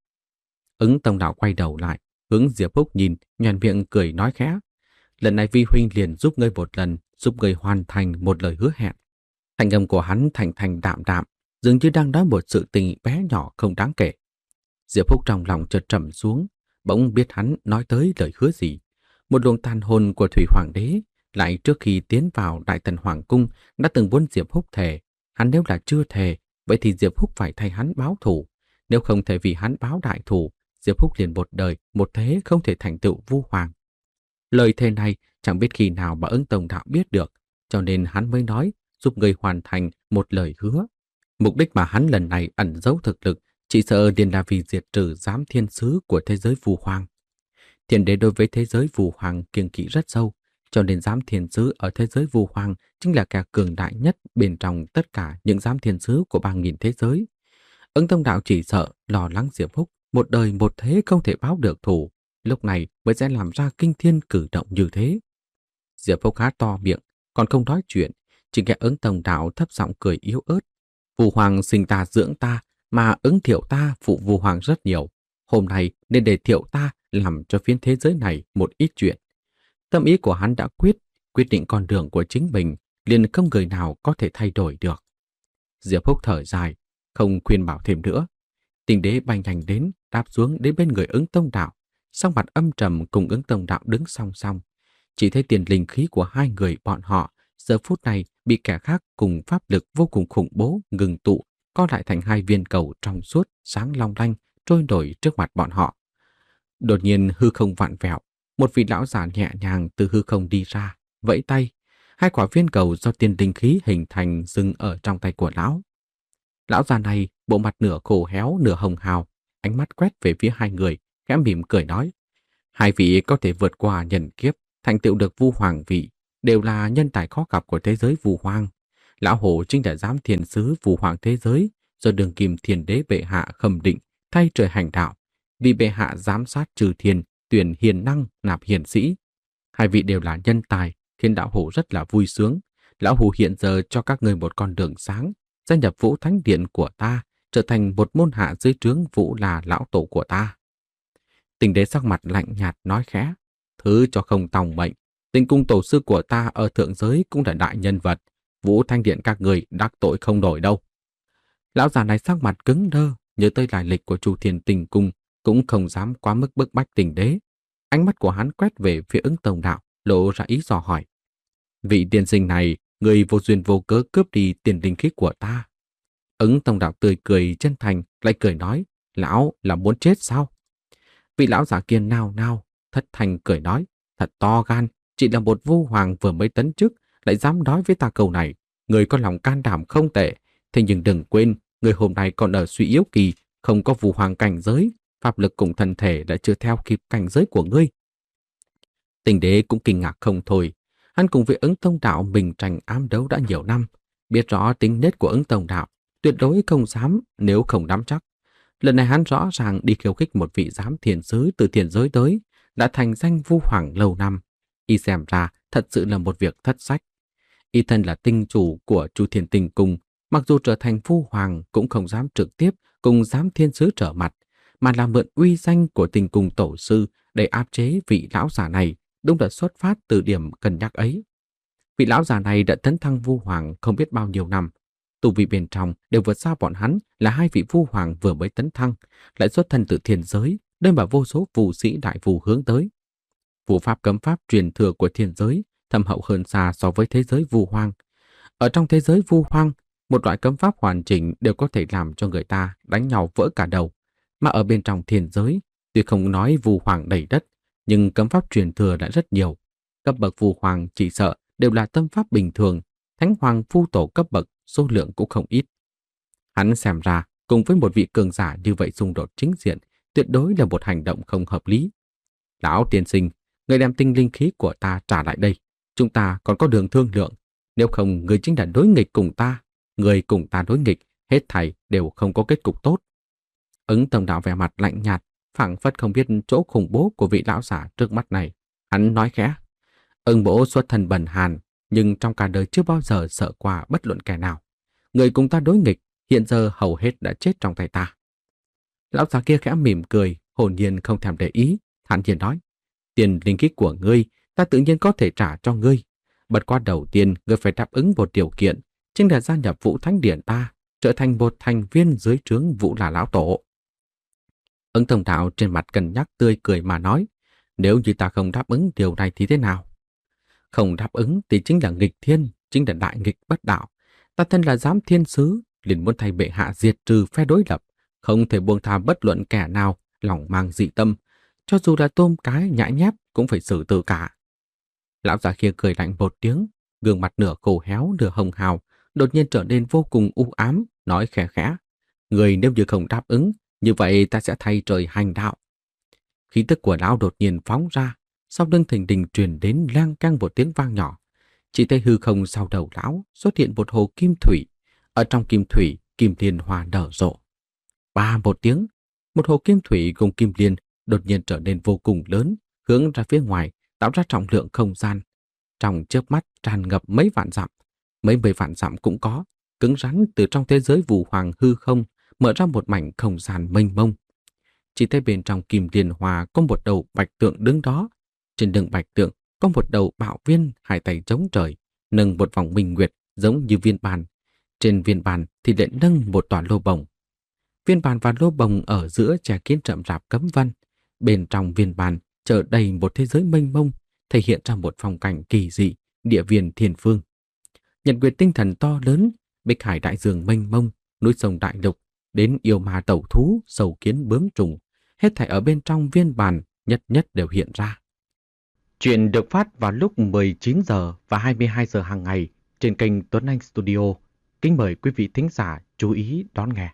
Ứng Tông Đạo quay đầu lại, hướng Diệp Húc nhìn, nhoẻn miệng cười nói khẽ. Lần này Vi huynh liền giúp ngươi một lần, giúp ngươi hoàn thành một lời hứa hẹn. Thanh âm của hắn thành thành đạm đạm, dường như đang nói một sự tình bé nhỏ không đáng kể. Diệp Húc trong lòng chợt trầm xuống, bỗng biết hắn nói tới lời hứa gì. Một luồng tàn hồn của Thủy Hoàng đế lại trước khi tiến vào Đại Tần Hoàng cung đã từng muốn Diệp Húc thề. Hắn nếu là chưa thề, vậy thì Diệp Húc phải thay hắn báo thù. Nếu không thể vì hắn báo đại thù, Diệp Húc liền một đời, một thế không thể thành tựu vu hoàng. Lời thề này chẳng biết khi nào mà Ứng Tông Đạo biết được, cho nên hắn mới nói giúp người hoàn thành một lời hứa. Mục đích mà hắn lần này ẩn giấu thực lực, chỉ sợ liền là vì diệt trừ giám thiên sứ của thế giới vu hoàng. Thiên đế đối với thế giới vu hoàng kiêng kỵ rất sâu, cho nên giám thiên sứ ở thế giới vu hoàng chính là kẻ cường đại nhất bên trong tất cả những giám thiên sứ của ba nghìn thế giới. Ứng Tông Đạo chỉ sợ lo lắng Diệp Húc một đời một thế không thể báo được thù, lúc này mới sẽ làm ra kinh thiên cử động như thế. Diệp Húc há to miệng, còn không nói chuyện, chỉ nghe Ứng Tông Đạo thấp giọng cười yếu ớt. Vu hoàng sinh ta dưỡng ta, mà Ứng Thiệu ta phụ Vu hoàng rất nhiều. Hôm nay nên để Thiệu ta làm cho phiến thế giới này một ít chuyện. Tâm ý của hắn đã quyết, quyết định con đường của chính mình, liền không người nào có thể thay đổi được. Diệp Húc thở dài, không khuyên bảo thêm nữa. Tinh Đế bay nhanh đến, đáp xuống đến bên người Ứng Tông Đạo, sắc mặt âm trầm cùng Ứng Tông Đạo đứng song song. Chỉ thấy tiền linh khí của hai người bọn họ giờ phút này bị kẻ khác cùng pháp lực vô cùng khủng bố ngừng tụ, co lại thành hai viên cầu trong suốt, sáng long lanh, trôi nổi trước mặt bọn họ. Đột nhiên hư không vặn vẹo, một vị lão già nhẹ nhàng từ hư không đi ra, vẫy tay. Hai quả viên cầu do tiền linh khí hình thành dừng ở trong tay của lão. Lão già này bộ mặt nửa khô héo nửa hồng hào, ánh mắt quét về phía hai người, khẽ mỉm cười nói: hai vị có thể vượt qua nhân kiếp, thành tựu được vu hoàng vị, đều là nhân tài khó gặp của thế giới vu hoàng. Lão hổ chính là giám thiên sứ vu hoàng thế giới, do đường kim thiên đế bệ hạ khâm định thay trời hành đạo, vì bệ hạ giám sát trừ thiên, tuyển hiền năng nạp hiền sĩ. Hai vị đều là nhân tài, khiến lão hổ rất là vui sướng. Lão hổ hiện giờ cho các ngươi một con đường sáng, gia nhập Vũ Thánh Điện của ta, trở thành một môn hạ dưới trướng Vũ là lão tổ của ta. Tinh Đế sắc mặt lạnh nhạt nói khẽ: thứ cho không tòng mệnh, Tinh cung tổ sư của ta ở thượng giới cũng là đại nhân vật, Vũ Thanh Điện các người đắc tội không nổi đâu. Lão già này sắc mặt cứng đơ, nhớ tới lai lịch của Chu Thiên Tinh cung, cũng không dám quá mức bức bách Tinh Đế. Ánh mắt của hắn quét về phía Ứng Tông Đạo, lộ ra ý dò hỏi: vị tiên sinh này, người vô duyên vô cớ cướp đi tiền linh khí của ta. Ứng Tông Đạo tươi cười chân thành, lại cười nói: lão là muốn chết sao? Vị lão giả kia nao nao, thất thanh cười nói: thật to gan, chỉ là một vu hoàng vừa mới tấn chức, lại dám nói với ta câu này. Người có lòng can đảm không tệ, thế nhưng đừng quên, người hôm nay còn ở suy yếu kỳ, không có vu hoàng cảnh giới, pháp lực cùng thân thể đã chưa theo kịp cảnh giới của ngươi. Tinh Đế cũng kinh ngạc không thôi. Hắn cùng với Ứng Tông Đạo mình tranh ám đấu đã nhiều năm, biết rõ tính nết của Ứng Tông Đạo, tuyệt đối không dám nếu không nắm chắc. Lần này hắn rõ ràng đi khiêu khích một vị giám thiên sứ từ thiên giới tới, đã thành danh vu hoàng lâu năm. Y xem ra thật sự là một việc thất sách. Y thân là tinh chủ của Chu Thiên Tinh cung, mặc dù trở thành vu hoàng cũng không dám trực tiếp cùng giám thiên sứ trở mặt, mà là mượn uy danh của Tinh cung tổ sư để áp chế vị lão già này, đúng là xuất phát từ điểm cân nhắc ấy. Vị lão già này đã tấn thăng vu hoàng không biết bao nhiêu năm, tu vi bên trong đều vượt xa bọn hắn là hai vị vu hoàng vừa mới tấn thăng, lại xuất thân từ thiên giới, nơi mà vô số vu sĩ đại vu hướng tới. Vu pháp cấm pháp truyền thừa của thiên giới thâm hậu hơn xa so với thế giới vu hoang. Ở trong thế giới vu hoang, một loại cấm pháp hoàn chỉnh đều có thể làm cho người ta đánh nhau vỡ cả đầu, mà ở bên trong thiên giới, tuy không nói vu hoàng đầy đất, nhưng cấm pháp truyền thừa đã rất nhiều. Cấp bậc phù hoàng chỉ sợ đều là tâm pháp bình thường, thánh hoàng phu tổ cấp bậc số lượng cũng không ít. Hắn xem ra cùng với một vị cường giả như vậy xung đột chính diện tuyệt đối là một hành động không hợp lý. Lão tiên sinh, người đem tinh linh khí của ta trả lại đây. Chúng ta còn có đường thương lượng. Nếu không, người chính là đối nghịch cùng ta. Người cùng ta đối nghịch, hết thảy đều không có kết cục tốt. Ứng Tông Đạo vẻ mặt lạnh nhạt, phảng phất không biết chỗ khủng bố của vị lão giả trước mắt này. Hắn nói khẽ, Ưng bố xuất thân bần hàn, nhưng trong cả đời chưa bao giờ sợ qua bất luận kẻ nào. Người cùng ta đối nghịch, hiện giờ hầu hết đã chết trong tay ta. Lão già kia khẽ mỉm cười, hồn nhiên không thèm để ý, thản nhiên nói, tiền linh khí của ngươi, ta tự nhiên có thể trả cho ngươi. Bất quá đầu tiên, ngươi phải đáp ứng một điều kiện, chính là gia nhập Vũ Thánh Điện ta, trở thành một thành viên dưới trướng Vũ là lão tổ. Ứng Thông Đạo trên mặt cân nhắc tươi cười mà nói, nếu như ta không đáp ứng điều này thì thế nào? Không đáp ứng thì chính là nghịch thiên, chính là đại nghịch bất đạo. Ta thân là giám thiên sứ, liền muốn thay bệ hạ diệt trừ phe đối lập, không thể buông tha bất luận kẻ nào lòng mang dị tâm, cho dù là tôm cái nhãi nhép cũng phải xử tử cả. Lão già kia cười lạnh một tiếng, gương mặt nửa khô héo nửa hồng hào, đột nhiên trở nên vô cùng u ám, nói khẽ khẽ, người nếu như không đáp ứng, như vậy ta sẽ thay trời hành đạo. Khí tức của lão đột nhiên phóng ra, sau lưng thình lình truyền đến lang cang một tiếng vang nhỏ. Chỉ thấy hư không sau đầu lão xuất hiện một hồ kim thủy, ở trong kim thủy kim liên hoa nở rộ. Ba một tiếng, một hồ kim thủy cùng kim liên đột nhiên trở nên vô cùng lớn, hướng ra phía ngoài, tạo ra trọng lượng không gian. Trong chớp mắt tràn ngập mấy vạn dặm, mấy mươi vạn dặm cũng có, cứng rắn từ trong thế giới vũ hoàng hư không mở ra một mảnh không gian mênh mông. Chỉ thấy bên trong kim liên hoa có một đầu bạch tượng đứng đó, trên lưng bạch tượng có một đầu bạo viên hai tay chống trời, nâng một vòng minh nguyệt giống như viên bàn. Trên viên bàn thì lại nâng một tòa lô bồng. Viên bàn và lô bồng ở giữa che kín rậm rạp cấm văn. Bên trong viên bàn chở đầy một thế giới mênh mông, thể hiện ra một phong cảnh kỳ dị, địa viền thiên phương. Nhật nguyệt tinh thần to lớn, bích hải đại dương mênh mông, núi sông đại lục, đến yêu ma tẩu thú, sầu kiến bướm trùng, hết thảy ở bên trong viên bàn nhất nhất đều hiện ra. Chuyện được phát vào lúc mười chín giờ và hai mươi hai giờ hàng ngày trên kênh Tuấn Anh Studio. Kính mời quý vị thính giả chú ý đón nghe.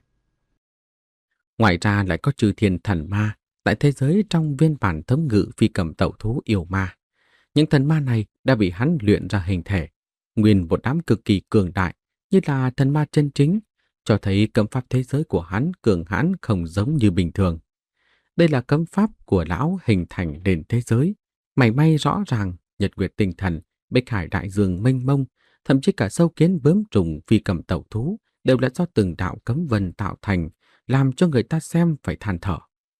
Ngoài ra lại có chư thiên thần ma tại thế giới trong viên bản thống ngự phi cầm tẩu thú yêu ma. Những thần ma này đã bị hắn luyện ra hình thể, nguyên một đám cực kỳ cường đại, như là thần ma chân chính, cho thấy cấm pháp thế giới của hắn cường hãn không giống như bình thường. Đây là cấm pháp của lão hình thành nền thế giới, mảy may rõ ràng, nhật nguyệt tinh thần, bích hải đại dương mênh mông, thậm chí cả sâu kiến bướm trùng phi cầm tẩu thú đều là do từng đạo cấm vân tạo thành, làm cho người ta xem phải than thở.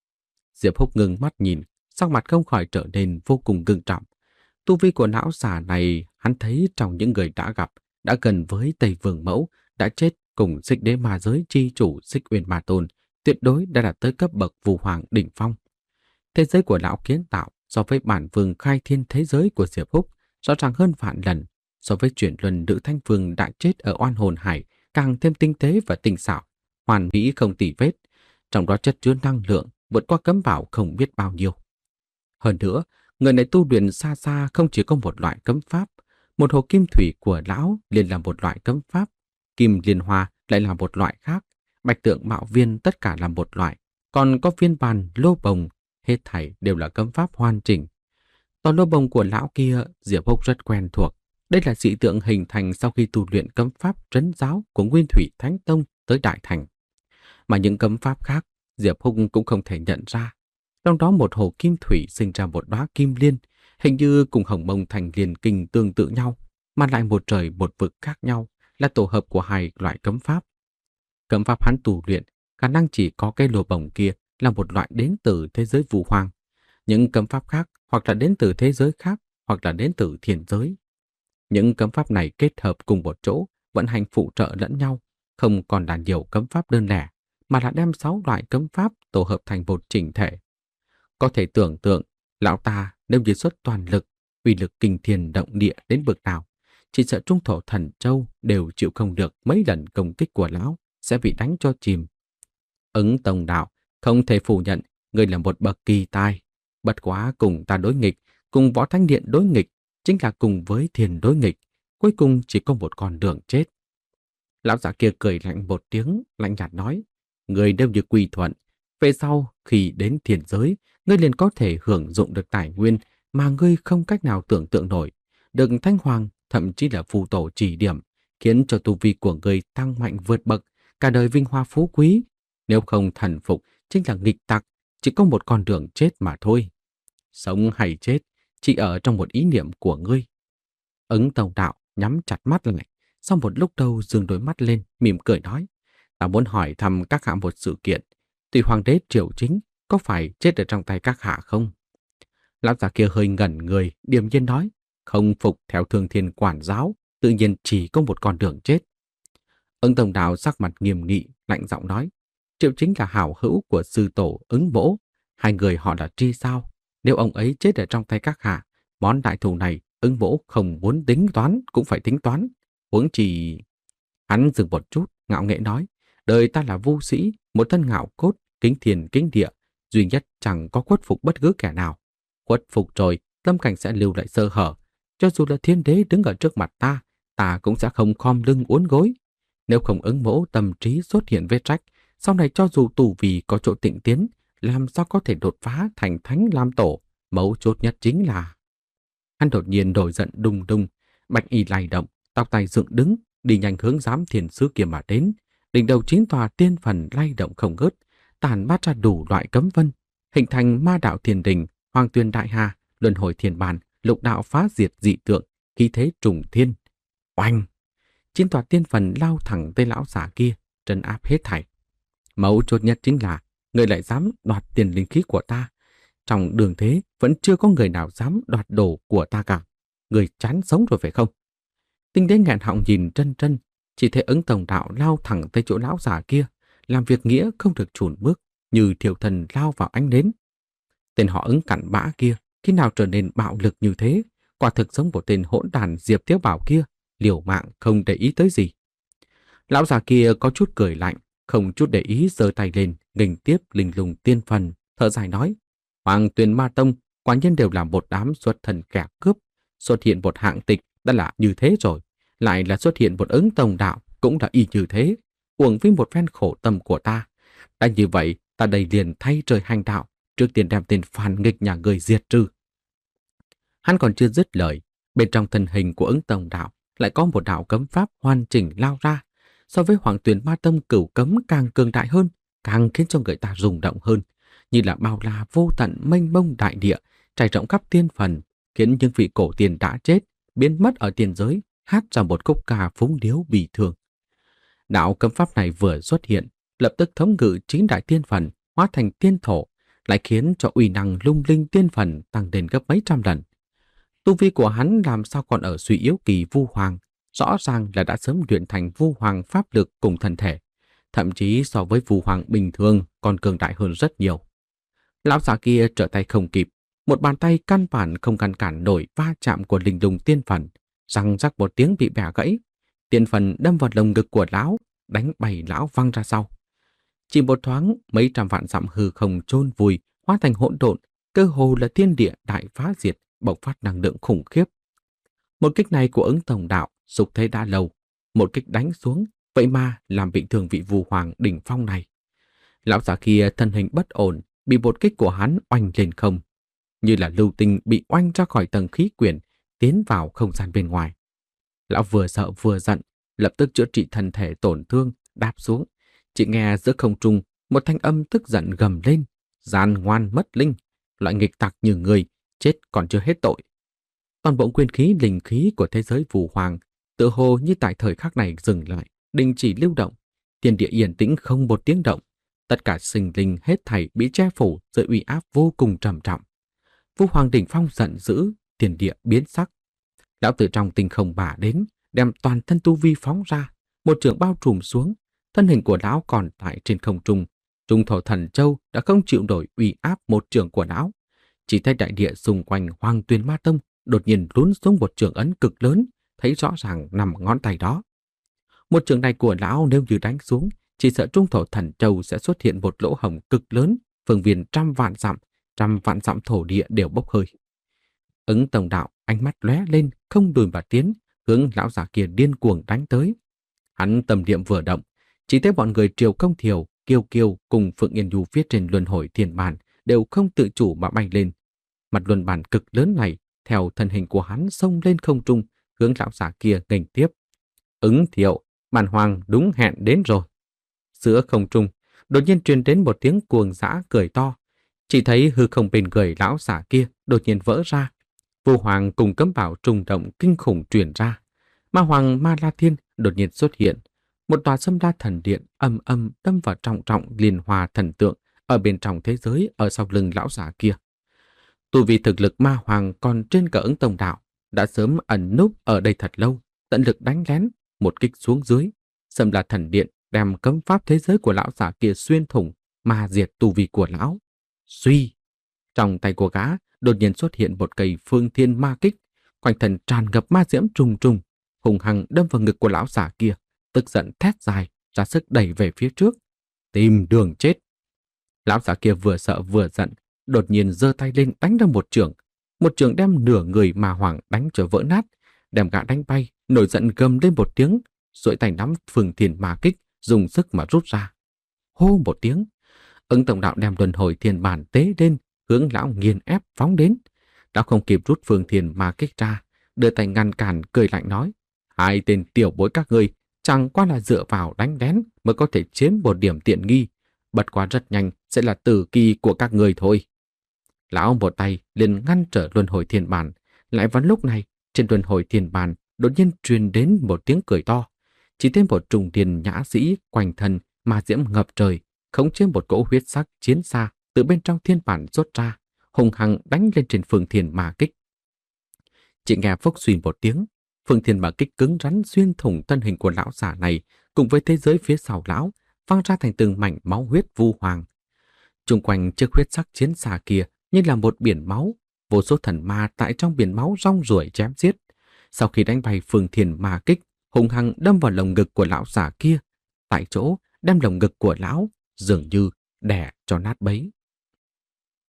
Diệp Húc ngừng mắt nhìn, sắc mặt không khỏi trở nên vô cùng ngưng trọng. Tu vi của lão giả này, hắn thấy trong những người đã gặp, đã gần với Tây Vương Mẫu, đã chết cùng Xích Đế Ma Giới chi chủ Xích Uyên Ma Tôn, tuyệt đối đã đạt tới cấp bậc Vũ Hoàng đỉnh phong. Thế giới của lão kiến tạo so với bản vương khai thiên thế giới của Diệp Húc rõ ràng hơn vạn lần, so với chuyển luân nữ thanh vương đã chết ở Oan Hồn Hải càng thêm tinh tế và tinh xảo, hoàn mỹ không tì vết, trong đó chất chứa năng lượng vượt qua cấm bảo không biết bao nhiêu. Hơn nữa, người này tu luyện xa xa không chỉ có một loại cấm pháp, một hồ kim thủy của lão liền là một loại cấm pháp, kim liên hoa lại là một loại khác, bạch tượng mạo viên tất cả là một loại, còn có viên bàn lô bồng, hết thảy đều là cấm pháp hoàn chỉnh. Toàn lô bồng của lão kia Diệp Húc rất quen thuộc, đây là dị tượng hình thành sau khi tu luyện cấm pháp trấn giáo của Nguyên Thủy Thánh Tông tới Đại Thành. Mà những cấm pháp khác, Diệp Húc cũng không thể nhận ra. Trong đó một hồ kim thủy sinh ra một đóa kim liên, hình như cùng hồng mông thành liên kinh tương tự nhau, mà lại một trời một vực khác nhau, là tổ hợp của hai loại cấm pháp. Cấm pháp hắn tu luyện, khả năng chỉ có cái lô bồng kia là một loại đến từ thế giới vũ hoàng. Những cấm pháp khác hoặc là đến từ thế giới khác, hoặc là đến từ thiên giới. Những cấm pháp này kết hợp cùng một chỗ, vận hành phụ trợ lẫn nhau, không còn là nhiều cấm pháp đơn lẻ, mà là đem sáu loại cấm pháp tổ hợp thành một chỉnh thể. Có thể tưởng tượng, lão ta nếu như xuất toàn lực, uy lực kinh thiên động địa đến bậc nào, chỉ sợ trung thổ thần châu đều chịu không được mấy lần công kích của lão, sẽ bị đánh cho chìm. Ứng Tông Đạo không thể phủ nhận người là một bậc kỳ tài. Bất quá cùng ta đối nghịch, cùng Võ Thánh Điện đối nghịch, chính là cùng với Thiền đối nghịch, cuối cùng chỉ có một con đường chết. Lão giả kia cười lạnh một tiếng, lạnh nhạt nói, người đều như quy thuận, về sau khi đến Thiền giới, ngươi liền có thể hưởng dụng được tài nguyên mà ngươi không cách nào tưởng tượng nổi, được Thánh Hoàng thậm chí là phù tổ chỉ điểm, khiến cho tu vi của ngươi tăng mạnh vượt bậc, cả đời vinh hoa phú quý. Nếu không thần phục, chính là nghịch tặc, chỉ có một con đường chết mà thôi. Sống hay chết, chỉ ở trong một ý niệm của ngươi. Ứng Tông Đạo nhắm chặt mắt lại, sau một lúc lâu dương đôi mắt lên, mỉm cười nói, ta muốn hỏi thăm các hạ một sự kiện. Tùy Hoàng đế Triều Chính có phải chết ở trong tay các hạ không? Lão già kia hơi ngẩn người, điềm nhiên nói, không phục theo Thương Thiên quản giáo, tự nhiên chỉ có một con đường chết. Ứng Tông Đạo sắc mặt nghiêm nghị, lạnh giọng nói, Triệu Chính là hảo hữu của sư tổ Ứng Mỗ, hai người họ là tri sao? Nếu ông ấy chết ở trong tay các hạ, món đại thù này Ứng Mỗ không muốn tính toán cũng phải tính toán. Huống chi... Hắn dừng một chút, ngạo nghễ nói, đời ta là vô sĩ, một thân ngạo cốt, kính thiền kính địa, duy nhất chẳng có khuất phục bất cứ kẻ nào. Khuất phục rồi, tâm cảnh sẽ lưu lại sơ hở. Cho dù là thiên đế đứng ở trước mặt ta, ta cũng sẽ không khom lưng uốn gối. Nếu không Ứng Mỗ tâm trí xuất hiện vết rách, sau này cho dù tù vì có chỗ tịnh tiến, làm sao có thể đột phá thành thánh lam tổ, mấu chốt nhất chính là... Hắn đột nhiên nổi giận đùng đùng, bạch y lay động, tóc tai dựng đứng, đi nhanh hướng giám thiền sứ kia mà đến. Đỉnh đầu chín tòa tiên phần lay động không ngớt, tàn mát ra đủ loại cấm vân, hình thành ma đạo thiền đình, hoàng tuyền đại hà, luân hồi thiền bàn, lục đạo phá diệt dị tượng, khí thế trùng thiên. Oanh! Chín tòa tiên phần lao thẳng tới lão giả kia, trấn áp hết thảy. Mấu chốt nhất chính là người lại dám đoạt tiền linh khí của ta. Trong đường thế vẫn chưa có người nào dám đoạt đồ của ta cả. Người chán sống rồi phải không? Tinh đế nghẹn họng nhìn Trân Trân, chỉ thấy Ứng Tông Đạo lao thẳng tới chỗ lão giả kia, làm việc nghĩa không được chùn bước, như thiểu thần lao vào ánh nến. Tên họ Ứng cặn bã kia khi nào trở nên bạo lực như thế, quả thực giống một tên hỗn đàn Diệp Thiếu Bảo kia, liều mạng không để ý tới gì. Lão già kia có chút cười lạnh, không chút để ý giơ tay lên, nghênh tiếp linh lùng tiên phần, thở dài nói, Hoàng Tuyền Ma Tông quả nhiên đều là một đám xuất thần kẻ cướp, xuất hiện một hạng tịch đã là như thế rồi, lại là xuất hiện một Ứng Tông Đạo cũng là y như thế, uổng phí một phen khổ tâm của ta. Đã như vậy, ta đây liền thay trời hành đạo, trước tiên đem tên phản nghịch nhà người diệt trừ. Hắn còn chưa dứt lời, bên trong thân hình của Ứng Tông Đạo lại có một đạo cấm pháp hoàn chỉnh lao ra, so với Hoàng Tuyền Ma Tông cửu cấm càng cường đại hơn, càng khiến cho người ta rung động hơn, như là bao la vô tận mênh mông đại địa, trải rộng khắp tiên phần, khiến những vị cổ tiền đã chết biến mất ở tiền giới, hát ra một khúc ca phúng điếu bỉ thường. Đạo cấm pháp này vừa xuất hiện, lập tức thống ngự chín đại tiên phần, hóa thành tiên thổ, lại khiến cho uy năng lung linh tiên phần tăng lên gấp mấy trăm lần. Tu vi của hắn làm sao còn ở suy yếu kỳ vu hoàng, rõ ràng là đã sớm luyện thành vu hoàng pháp lực cùng thân thể, thậm chí so với vu hoàng bình thường còn cường đại hơn rất nhiều. Lão giả kia trở tay không kịp, một bàn tay căn bản không ngăn cản nổi va chạm của linh lùng tiên phần, răng rắc một tiếng bị bẻ gãy, tiên phần đâm vào lồng ngực của lão, đánh bay lão văng ra sau. Chỉ một thoáng, mấy trăm vạn dặm hư không chôn vùi, hóa thành hỗn độn, cơ hồ là thiên địa đại phá diệt, bộc phát năng lượng khủng khiếp. Một kích này của Ứng Tông Đạo sục thế đã lâu, một kích đánh xuống, vậy mà làm bị thương vị vu hoàng đỉnh phong này. Lão giả kia thân hình bất ổn, bị một kích của hắn oanh lên không, như là lưu tinh bị oanh ra khỏi tầng khí quyển, tiến vào không gian bên ngoài. Lão vừa sợ vừa giận, lập tức chữa trị thân thể tổn thương, đáp xuống. Chỉ nghe giữa không trung một thanh âm tức giận gầm lên, gian ngoan mất linh, loại nghịch tặc như người, chết còn chưa hết tội. Toàn bộ nguyên khí linh khí của thế giới phù hoàng tựa hồ như tại thời khắc này dừng lại, đình chỉ lưu động, thiên địa yên tĩnh không một tiếng động, tất cả sinh linh hết thảy bị che phủ dưới uy áp vô cùng trầm trọng. Vu hoàng đỉnh phong giận dữ, thiên địa biến sắc. Lão từ trong tinh không bả đến, đem toàn thân tu vi phóng ra, một trường bao trùm xuống, thân hình của lão còn tại trên không trung. Trung thổ thần châu đã không chịu nổi uy áp một trường của lão, chỉ thấy đại địa xung quanh Hoàng Tuyền Ma Tông đột nhiên lún xuống một trường ấn cực lớn, thấy rõ ràng nằm ngón tay đó. Một trường này của lão nếu như đánh xuống, chỉ sợ trung thổ thần châu sẽ xuất hiện một lỗ hổng cực lớn, phương viên trăm vạn dặm, trăm vạn dặm thổ địa đều bốc hơi. Ứng Tổng Đạo ánh mắt lóe lên, không lùi mà tiến, hướng lão già kia điên cuồng đánh tới. Hắn tâm niệm vừa động, chỉ thấy bọn người Triều Công Thiều, Kiêu Kiêu cùng Phượng Yên Du phía trên luân hồi thiên bàn đều không tự chủ mà bay lên. Mặt luân bàn cực lớn này theo thân hình của hắn xông lên không trung, hướng lão già kia nghênh tiếp. Ứng Thiệu, bản hoàng đúng hẹn đến rồi. Giữa không trung, đột nhiên truyền đến một tiếng cuồng dã cười to. Chỉ thấy hư không bên người lão giả kia đột nhiên vỡ ra. Vô Hoàng cùng cấm bảo trùng động kinh khủng truyền ra. Ma Hoàng Ma La Thiên đột nhiên xuất hiện. Một tòa Sâm La thần điện âm âm đâm vào trọng trọng liên hòa thần tượng ở bên trong thế giới ở sau lưng lão giả kia. Tu vì thực lực Ma Hoàng còn trên cả Ứng Tông Đạo đã sớm ẩn núp ở đây thật lâu, tận lực đánh lén, một kích xuống dưới. Sâm La thần điện đem cấm pháp thế giới của lão giả kia xuyên thủng, mà diệt tu vi của lão. Suy! Trong tay của gã đột nhiên xuất hiện một cây phương thiên ma kích, quanh thân tràn ngập ma diễm trùng trùng, hùng hăng đâm vào ngực của lão giả kia, tức giận thét dài, ra sức đẩy về phía trước. Tìm đường chết! Lão giả kia vừa sợ vừa giận, đột nhiên giơ tay lên đánh ra một chưởng, một chưởng đem nửa người Ma Hoàng đánh cho vỡ nát, đem gã đánh bay, nổi giận gầm lên một tiếng, duỗi tay nắm phương thiên ma kích, dùng sức mà rút ra. Hô một tiếng, Ứng Tổng Đạo đem luân hồi thiên bản tế lên, hướng lão nghiền ép phóng đến. Lão không kịp rút phương thiên ma kích ra, đưa tay ngăn cản, cười lạnh nói: hai tên tiểu bối các ngươi chẳng qua là dựa vào đánh lén mới có thể chiếm một điểm tiện nghi, bất quá rất nhanh sẽ là tử kỳ của các ngươi thôi. Lão một tay liền ngăn trở luân hồi thiên bản. Lại vào lúc này, trên luân hồi thiên bản đột nhiên truyền đến một tiếng cười to. Chỉ thêm một trùng tiền nhã sĩ quanh thân ma diễm ngập trời, khống chế một cỗ huyết sắc chiến xa từ bên trong thiên bản rốt ra, hùng hăng đánh lên trên phương thiên ma kích. Chỉ nghe phốc suy một tiếng, phương thiên ma kích cứng rắn xuyên thủng thân hình của lão giả này, cùng với thế giới phía sau lão văng ra thành từng mảnh máu huyết vu hoàng. Trung quanh chiếc huyết sắc chiến xa kia như là một biển máu, vô số thần ma tại trong biển máu rong ruổi chém giết. Sau khi đánh bay phương thiên ma kích, hùng hăng đâm vào lồng ngực của lão giả kia, tại chỗ đem lồng ngực của lão dường như đè cho nát bấy.